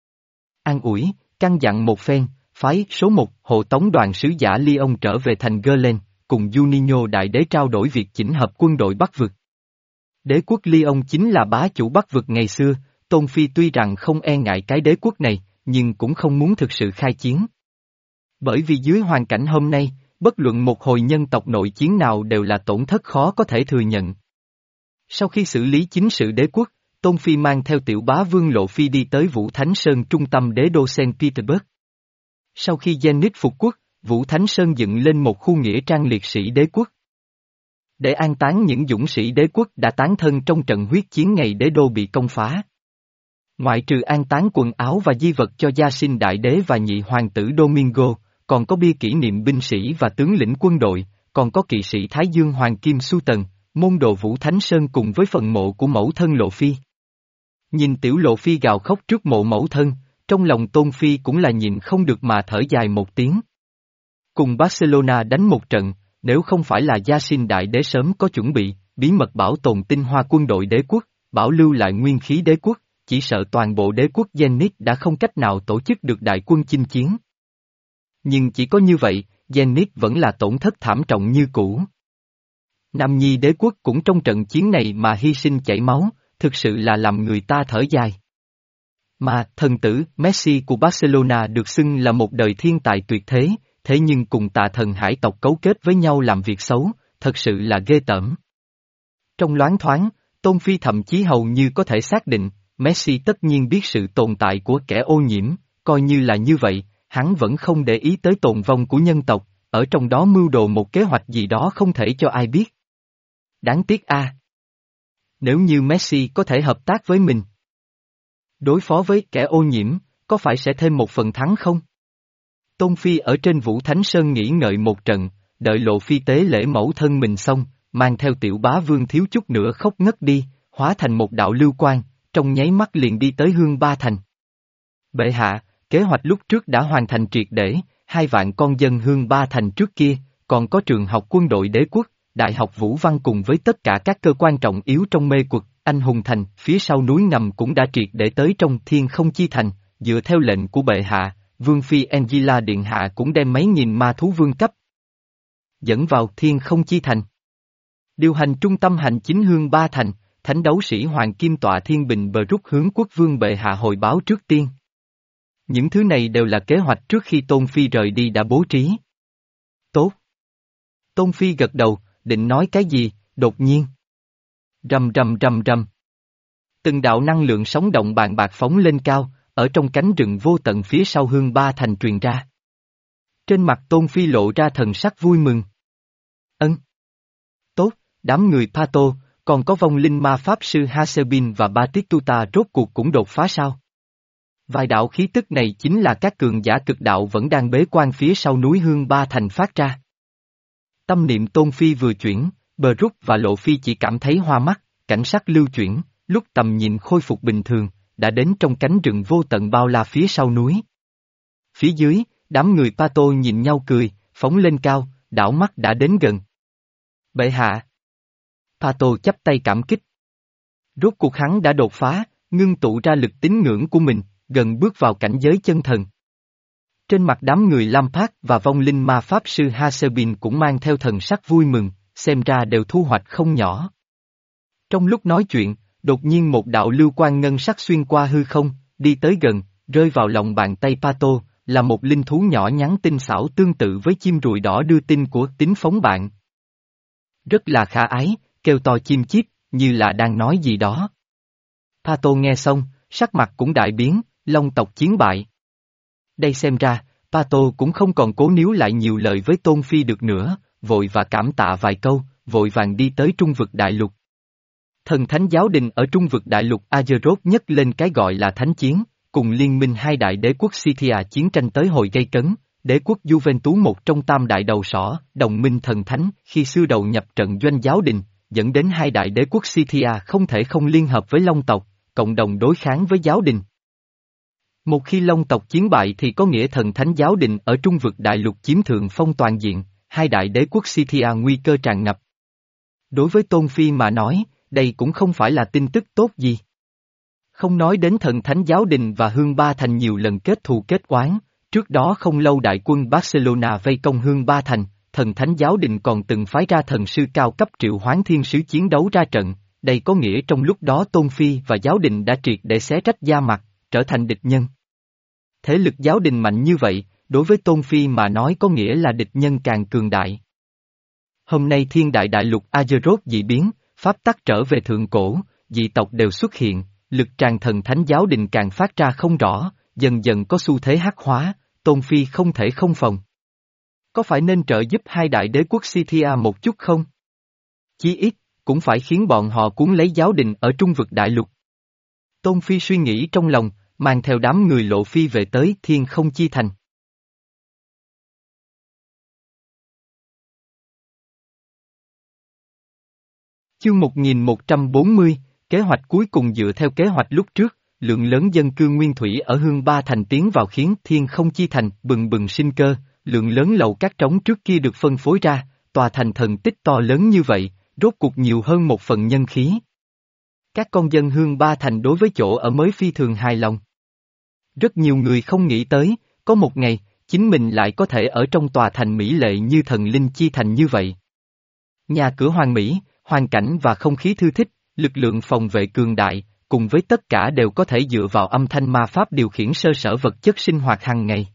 An ủi, căn dặn một phen, phái số một hộ tống đoàn sứ giả Lyon trở về thành Gerlen, cùng Juninho đại đế trao đổi việc chỉnh hợp quân đội Bắc vực. Đế quốc Lyon chính là bá chủ Bắc vực ngày xưa, Tôn Phi tuy rằng không e ngại cái đế quốc này, nhưng cũng không muốn thực sự khai chiến. Bởi vì dưới hoàn cảnh hôm nay, bất luận một hồi nhân tộc nội chiến nào đều là tổn thất khó có thể thừa nhận. Sau khi xử lý chính sự đế quốc, Tôn Phi mang theo tiểu bá vương Lộ Phi đi tới Vũ Thánh Sơn trung tâm đế đô Saint Petersburg. Sau khi Zenith phục quốc, Vũ Thánh Sơn dựng lên một khu nghĩa trang liệt sĩ đế quốc. Để an táng những dũng sĩ đế quốc đã tán thân trong trận huyết chiến ngày đế đô bị công phá. Ngoại trừ an táng quần áo và di vật cho gia sinh đại đế và nhị hoàng tử Domingo, còn có bia kỷ niệm binh sĩ và tướng lĩnh quân đội, còn có kỵ sĩ Thái Dương Hoàng Kim Su Tần, môn đồ Vũ Thánh Sơn cùng với phần mộ của mẫu thân Lộ Phi. Nhìn tiểu Lộ Phi gào khóc trước mộ mẫu thân, trong lòng Tôn Phi cũng là nhìn không được mà thở dài một tiếng. Cùng Barcelona đánh một trận, nếu không phải là gia sinh đại đế sớm có chuẩn bị, bí mật bảo tồn tinh hoa quân đội đế quốc, bảo lưu lại nguyên khí đế quốc, chỉ sợ toàn bộ đế quốc Zenith đã không cách nào tổ chức được đại quân chinh chiến. Nhưng chỉ có như vậy, Zenith vẫn là tổn thất thảm trọng như cũ. Nam Nhi đế quốc cũng trong trận chiến này mà hy sinh chảy máu, thực sự là làm người ta thở dài. Mà, thần tử, Messi của Barcelona được xưng là một đời thiên tài tuyệt thế, thế nhưng cùng tà thần hải tộc cấu kết với nhau làm việc xấu, thật sự là ghê tởm. Trong loáng thoáng, Tôn Phi thậm chí hầu như có thể xác định, Messi tất nhiên biết sự tồn tại của kẻ ô nhiễm, coi như là như vậy, hắn vẫn không để ý tới tồn vong của nhân tộc, ở trong đó mưu đồ một kế hoạch gì đó không thể cho ai biết. Đáng tiếc a. Nếu như Messi có thể hợp tác với mình, đối phó với kẻ ô nhiễm, có phải sẽ thêm một phần thắng không? Tôn Phi ở trên Vũ Thánh Sơn nghỉ ngợi một trận, đợi Lộ Phi tế lễ mẫu thân mình xong, mang theo tiểu bá vương thiếu chút nữa khóc ngất đi, hóa thành một đạo lưu quang, trong nháy mắt liền đi tới Hương Ba Thành. Bệ hạ, kế hoạch lúc trước đã hoàn thành triệt để, hai vạn con dân Hương Ba Thành trước kia, còn có trường học quân đội đế quốc, đại học Vũ Văn cùng với tất cả các cơ quan trọng yếu trong mê quật, anh hùng thành, phía sau núi ngầm cũng đã triệt để tới trong Thiên Không Chi Thành, dựa theo lệnh của bệ hạ, Vương Phi Angela Điện Hạ cũng đem mấy nghìn ma thú vương cấp dẫn vào Thiên Không Chi Thành. Điều hành trung tâm hành chính Hương Ba Thành, thánh đấu sĩ Hoàng Kim Tọa Thiên Bình bờ rút hướng quốc vương bệ hạ hồi báo trước tiên. Những thứ này đều là kế hoạch trước khi Tôn Phi rời đi đã bố trí. Tốt. Tôn Phi gật đầu, định nói cái gì, đột nhiên. Rầm rầm rầm rầm. Từng đạo năng lượng sóng động bàn bạc phóng lên cao, ở trong cánh rừng vô tận phía sau Hương Ba Thành truyền ra. Trên mặt Tôn Phi lộ ra thần sắc vui mừng. Ân. Tốt, đám người Pato, còn có vong linh ma pháp sư Hasebin và Batistuta rốt cuộc cũng đột phá sao? Vài đạo khí tức này chính là các cường giả cực đạo vẫn đang bế quan phía sau núi Hương Ba Thành phát ra. Tâm niệm Tôn Phi vừa chuyển, Bờ Rút và Lộ Phi chỉ cảm thấy hoa mắt, cảnh sắc lưu chuyển, lúc tầm nhìn khôi phục bình thường, đã đến trong cánh rừng vô tận bao la phía sau núi. Phía dưới, đám người Pa Tô nhìn nhau cười, phóng lên cao, đảo mắt đã đến gần. Bệ hạ. Pa Tô chắp tay cảm kích. Rốt cuộc hắn đã đột phá, ngưng tụ ra lực tín ngưỡng của mình, gần bước vào cảnh giới chân thần. Trên mặt đám người Lam Phát và vong linh ma pháp sư Hasebin cũng mang theo thần sắc vui mừng, xem ra đều thu hoạch không nhỏ. Trong lúc nói chuyện, đột nhiên một đạo lưu quang ngân sắc xuyên qua hư không, đi tới gần, rơi vào lòng bàn tay Pa Tô, là một linh thú nhỏ nhắn tinh xảo tương tự với chim ruồi đỏ đưa tin của Tính Phóng Bạn. Rất là khả ái, kêu to chim chíp, như là đang nói gì đó. Pa Tô nghe xong, sắc mặt cũng đại biến, Long tộc chiến bại. Đây xem ra, Pa Tô cũng không còn cố níu lại nhiều lời với Tôn Phi được nữa, vội và cảm tạ vài câu, vội vàng đi tới trung vực đại lục. Thần thánh giáo đình ở trung vực đại lục Azeroth nhất lên cái gọi là thánh chiến, cùng liên minh hai đại đế quốc Scythia chiến tranh tới hồi gây cấn, đế quốc Juventus một trong tam đại đầu sỏ, đồng minh thần thánh, khi xưa đầu nhập trận doanh giáo đình, dẫn đến hai đại đế quốc Scythia không thể không liên hợp với Long tộc, cộng đồng đối kháng với giáo đình. Một khi Long tộc chiến bại thì có nghĩa thần thánh giáo đình ở trung vực đại lục chiếm thượng phong toàn diện, hai đại đế quốc Scythia nguy cơ tràn ngập. Đối với Tôn Phi mà nói, đây cũng không phải là tin tức tốt gì. Không nói đến thần thánh giáo đình và Hương Ba Thành nhiều lần kết thù kết oán, trước đó không lâu đại quân Barcelona vây công Hương Ba Thành, thần thánh giáo đình còn từng phái ra thần sư cao cấp triệu hoán thiên sứ chiến đấu ra trận, đây có nghĩa trong lúc đó Tôn Phi và giáo đình đã triệt để xé rách da mặt, trở thành địch nhân. Thế lực giáo đình mạnh như vậy, đối với Tôn Phi mà nói có nghĩa là địch nhân càng cường đại. Hôm nay thiên đại đại lục Azeroth dị biến, pháp tắc trở về thượng cổ, dị tộc đều xuất hiện, lực tràn thần thánh giáo đình càng phát ra không rõ, dần dần có xu thế hắc hóa, Tôn Phi không thể không phòng. Có phải nên trợ giúp hai đại đế quốc Scythia một chút không? Chí ít, cũng phải khiến bọn họ cuốn lấy giáo đình ở trung vực đại lục. Tôn Phi suy nghĩ trong lòng, mang theo đám người Lộ Phi về tới Thiên Không Chi Thành. Chương một nghìn một trăm bốn mươi, kế hoạch cuối cùng dựa theo kế hoạch lúc trước, lượng lớn dân cư nguyên thủy ở Hương Ba Thành tiến vào khiến Thiên Không Chi Thành bừng bừng sinh cơ, lượng lớn lầu các trống trước kia được phân phối ra, tòa thành thần tích to lớn như vậy, rốt cuộc nhiều hơn một phần nhân khí. Các con dân Hương Ba Thành đối với chỗ ở mới phi thường hài lòng. Rất nhiều người không nghĩ tới, có một ngày, chính mình lại có thể ở trong tòa thành mỹ lệ như thần linh chi thành như vậy. Nhà cửa hoàn mỹ, hoàn cảnh và không khí thư thích, lực lượng phòng vệ cường đại, cùng với tất cả đều có thể dựa vào âm thanh ma pháp điều khiển sơ sở vật chất sinh hoạt hàng ngày.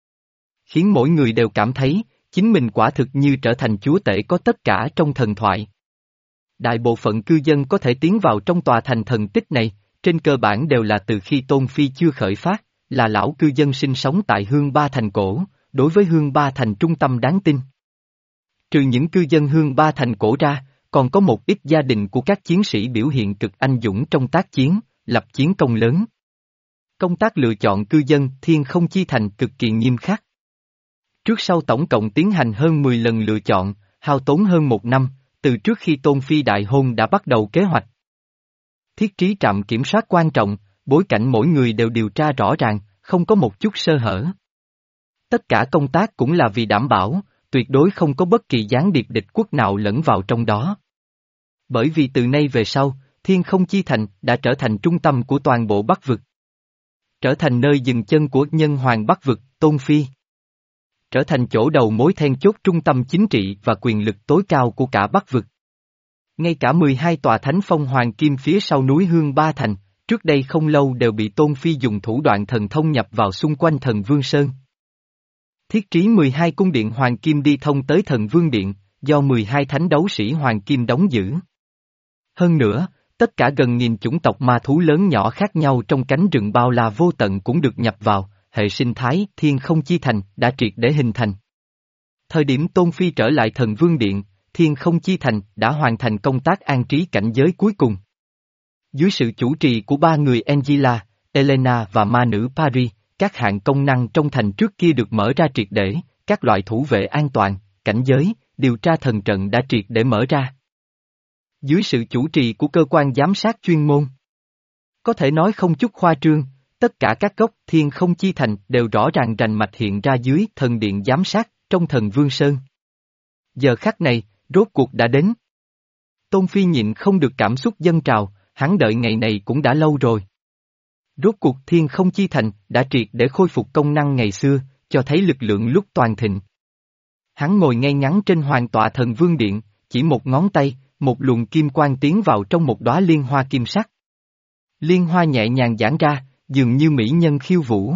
Khiến mỗi người đều cảm thấy, chính mình quả thực như trở thành chúa tể có tất cả trong thần thoại. Đại bộ phận cư dân có thể tiến vào trong tòa thành thần tích này, trên cơ bản đều là từ khi Tôn Phi chưa khởi phát, là lão cư dân sinh sống tại Hương Ba Thành cổ, đối với Hương Ba Thành trung tâm đáng tin. Trừ những cư dân Hương Ba Thành cổ ra, còn có một ít gia đình của các chiến sĩ biểu hiện cực anh dũng trong tác chiến, lập chiến công lớn. Công tác lựa chọn cư dân Thiên Không Chi Thành cực kỳ nghiêm khắc. Trước sau tổng cộng tiến hành hơn mười lần lựa chọn, hao tốn hơn một năm, từ trước khi Tôn Phi đại hôn đã bắt đầu kế hoạch. Thiết trí trạm kiểm soát quan trọng, bối cảnh mỗi người đều điều tra rõ ràng, không có một chút sơ hở. Tất cả công tác cũng là vì đảm bảo, tuyệt đối không có bất kỳ gián điệp địch quốc nào lẫn vào trong đó. Bởi vì từ nay về sau, Thiên Không Chi Thành đã trở thành trung tâm của toàn bộ Bắc Vực. Trở thành nơi dừng chân của nhân hoàng Bắc Vực, Tôn Phi. Trở thành chỗ đầu mối then chốt trung tâm chính trị và quyền lực tối cao của cả Bắc Vực. Ngay cả mười hai tòa thánh phong hoàng kim phía sau núi Hương Ba Thành, trước đây không lâu đều bị Tôn Phi dùng thủ đoạn thần thông nhập vào xung quanh Thần Vương Sơn. Thiết trí mười hai cung điện hoàng kim đi thông tới Thần Vương Điện, do mười hai thánh đấu sĩ hoàng kim đóng giữ. Hơn nữa, tất cả gần nghìn chủng tộc ma thú lớn nhỏ khác nhau trong cánh rừng bao la vô tận cũng được nhập vào, hệ sinh thái Thiên Không Chi Thành đã triệt để hình thành. Thời điểm Tôn Phi trở lại Thần Vương Điện, Thiên Không Chi Thành đã hoàn thành công tác an trí cảnh giới cuối cùng. Dưới sự chủ trì của ba người Angela, Elena và ma nữ Paris, các hạng công năng trong thành trước kia được mở ra triệt để, các loại thủ vệ an toàn, cảnh giới, điều tra thần trận đã triệt để mở ra. Dưới sự chủ trì của cơ quan giám sát chuyên môn. Có thể nói không chút khoa trương, tất cả các góc thiên không chi thành đều rõ ràng rành mạch hiện ra dưới thần điện giám sát, trong thần Vương Sơn. Giờ khắc này, rốt cuộc đã đến. Tôn Phi nhịn không được cảm xúc dâng trào, hắn đợi ngày này cũng đã lâu rồi. Rốt cuộc thiên không chi thành đã triệt để khôi phục công năng ngày xưa, cho thấy lực lượng lúc toàn thịnh. Hắn ngồi ngay ngắn trên hoàng tọa thần vương điện, chỉ một ngón tay, một luồng kim quang tiến vào trong một đóa liên hoa kim sắc. Liên hoa nhẹ nhàng giãn ra, dường như mỹ nhân khiêu vũ.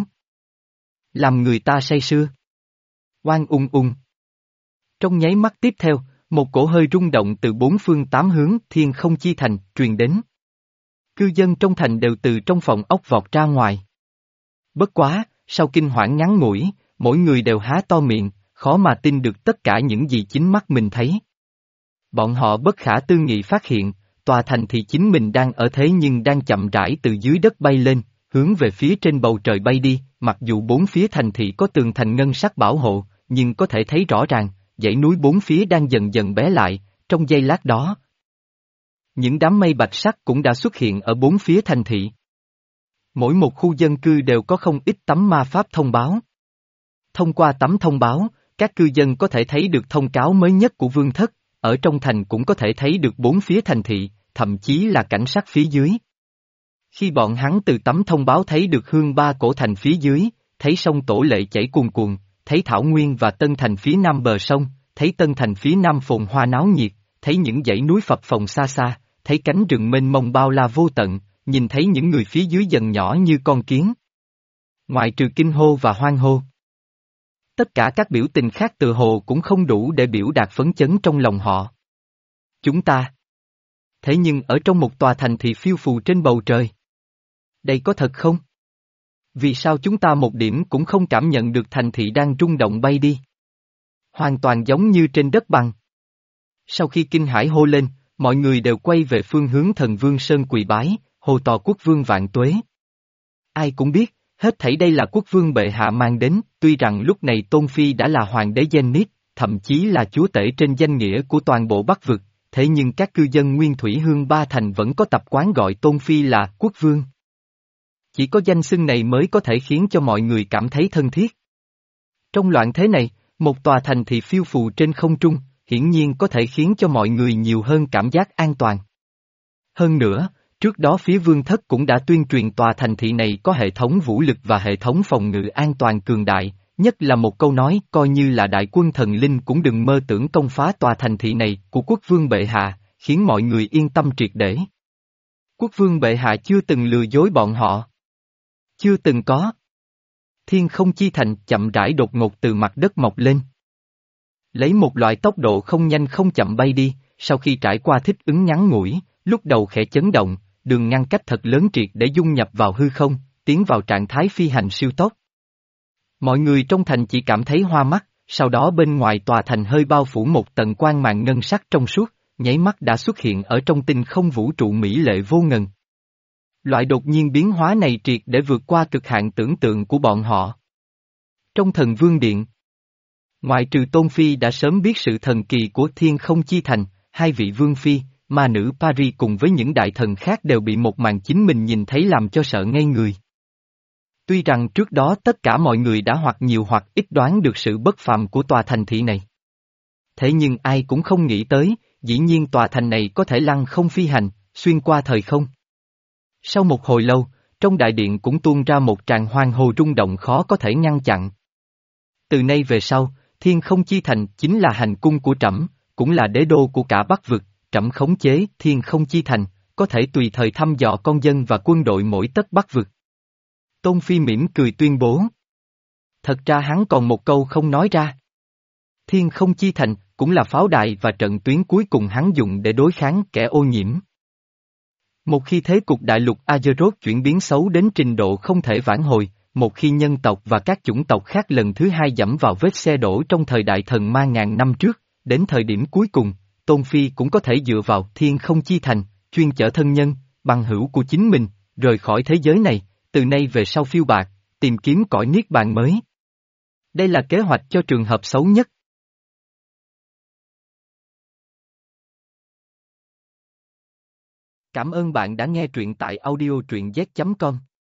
Làm người ta say sưa. Oang ung ung. Trong nháy mắt tiếp theo, một cổ hơi rung động từ bốn phương tám hướng thiên không chi thành truyền đến. Cư dân trong thành đều từ trong phòng ốc vọt ra ngoài. Bất quá, sau kinh hoảng ngắn ngủi, mỗi người đều há to miệng, khó mà tin được tất cả những gì chính mắt mình thấy. Bọn họ bất khả tư nghị phát hiện, tòa thành thì chính mình đang ở thế nhưng đang chậm rãi từ dưới đất bay lên, hướng về phía trên bầu trời bay đi, mặc dù bốn phía thành thị có tường thành ngân sắc bảo hộ, nhưng có thể thấy rõ ràng, dãy núi bốn phía đang dần dần bé lại, trong giây lát đó. Những đám mây bạch sắc cũng đã xuất hiện ở bốn phía thành thị. Mỗi một khu dân cư đều có không ít tấm ma pháp thông báo. Thông qua tấm thông báo, các cư dân có thể thấy được thông cáo mới nhất của vương thất, ở trong thành cũng có thể thấy được bốn phía thành thị, thậm chí là cảnh sắc phía dưới. Khi bọn hắn từ tấm thông báo thấy được hương ba cổ thành phía dưới, thấy sông Tổ Lệ chảy cuồn cuộn, thấy Thảo Nguyên và Tân Thành phía nam bờ sông, thấy Tân Thành phía nam phồn hoa náo nhiệt, thấy những dãy núi phập phồng xa xa, thấy cánh rừng mênh mông bao la vô tận, nhìn thấy những người phía dưới dần nhỏ như con kiến. Ngoại trừ kinh hô và hoan hô. Tất cả các biểu tình khác tự hồ cũng không đủ để biểu đạt phấn chấn trong lòng họ. Chúng ta. Thế nhưng ở trong một tòa thành thì phiêu phù trên bầu trời. Đây có thật không? Vì sao chúng ta một điểm cũng không cảm nhận được thành thị đang rung động bay đi? Hoàn toàn giống như trên đất bằng. Sau khi kinh hãi hô lên, mọi người đều quay về phương hướng thần Vương Sơn quỳ bái, hô to quốc vương vạn tuế. Ai cũng biết, hết thảy đây là quốc vương bệ hạ mang đến, tuy rằng lúc này Tôn Phi đã là hoàng đế Zenith, thậm chí là chúa tể trên danh nghĩa của toàn bộ Bắc Vực, thế nhưng các cư dân Nguyên Thủy Hương Ba Thành vẫn có tập quán gọi Tôn Phi là quốc vương. Chỉ có danh xưng này mới có thể khiến cho mọi người cảm thấy thân thiết. Trong loạn thế này, một tòa thành thị phiêu phù trên không trung, hiển nhiên có thể khiến cho mọi người nhiều hơn cảm giác an toàn. Hơn nữa, trước đó phía vương thất cũng đã tuyên truyền tòa thành thị này có hệ thống vũ lực và hệ thống phòng ngự an toàn cường đại, nhất là một câu nói coi như là đại quân thần linh cũng đừng mơ tưởng công phá tòa thành thị này của quốc vương bệ hạ, khiến mọi người yên tâm triệt để. Quốc vương bệ hạ chưa từng lừa dối bọn họ. Chưa từng có. Thiên không chi thành chậm rãi đột ngột từ mặt đất mọc lên. Lấy một loại tốc độ không nhanh không chậm bay đi, sau khi trải qua thích ứng ngắn ngủi, lúc đầu khẽ chấn động, đường ngăn cách thật lớn triệt để dung nhập vào hư không, tiến vào trạng thái phi hành siêu tốc. Mọi người trong thành chỉ cảm thấy hoa mắt, sau đó bên ngoài tòa thành hơi bao phủ một tầng quang màn ngân sắc trong suốt, nháy mắt đã xuất hiện ở trong tinh không vũ trụ mỹ lệ vô ngần. Loại đột nhiên biến hóa này triệt để vượt qua cực hạn tưởng tượng của bọn họ. Trong thần vương điện, ngoại trừ Tôn Phi đã sớm biết sự thần kỳ của thiên không chi thành, hai vị vương phi, ma nữ Paris cùng với những đại thần khác đều bị một màn chính mình nhìn thấy làm cho sợ ngây người. Tuy rằng trước đó tất cả mọi người đã hoặc nhiều hoặc ít đoán được sự bất phàm của tòa thành thị này. Thế nhưng ai cũng không nghĩ tới, dĩ nhiên tòa thành này có thể lăng không phi hành, xuyên qua thời không. Sau một hồi lâu, trong đại điện cũng tuôn ra một tràng hoan hô rung động khó có thể ngăn chặn. Từ nay về sau, thiên không chi thành chính là hành cung của trẫm, cũng là đế đô của cả Bắc Vực, trẫm khống chế thiên không chi thành, có thể tùy thời thăm dò con dân và quân đội mỗi tấc Bắc Vực. Tôn Phi mỉm cười tuyên bố. Thật ra hắn còn một câu không nói ra. Thiên không chi thành cũng là pháo đài và trận tuyến cuối cùng hắn dùng để đối kháng kẻ ô nhiễm. Một khi thế cục đại lục Azeroth chuyển biến xấu đến trình độ không thể vãn hồi, một khi nhân tộc và các chủng tộc khác lần thứ hai dẫm vào vết xe đổ trong thời đại thần ma ngàn năm trước, đến thời điểm cuối cùng, Tôn Phi cũng có thể dựa vào thiên không chi thành, chuyên chở thân nhân, bằng hữu của chính mình, rời khỏi thế giới này, từ nay về sau phiêu bạc, tìm kiếm cõi niết bàn mới. Đây là kế hoạch cho trường hợp xấu nhất. Cảm ơn bạn đã nghe truyện tại audio truyện z chấm com.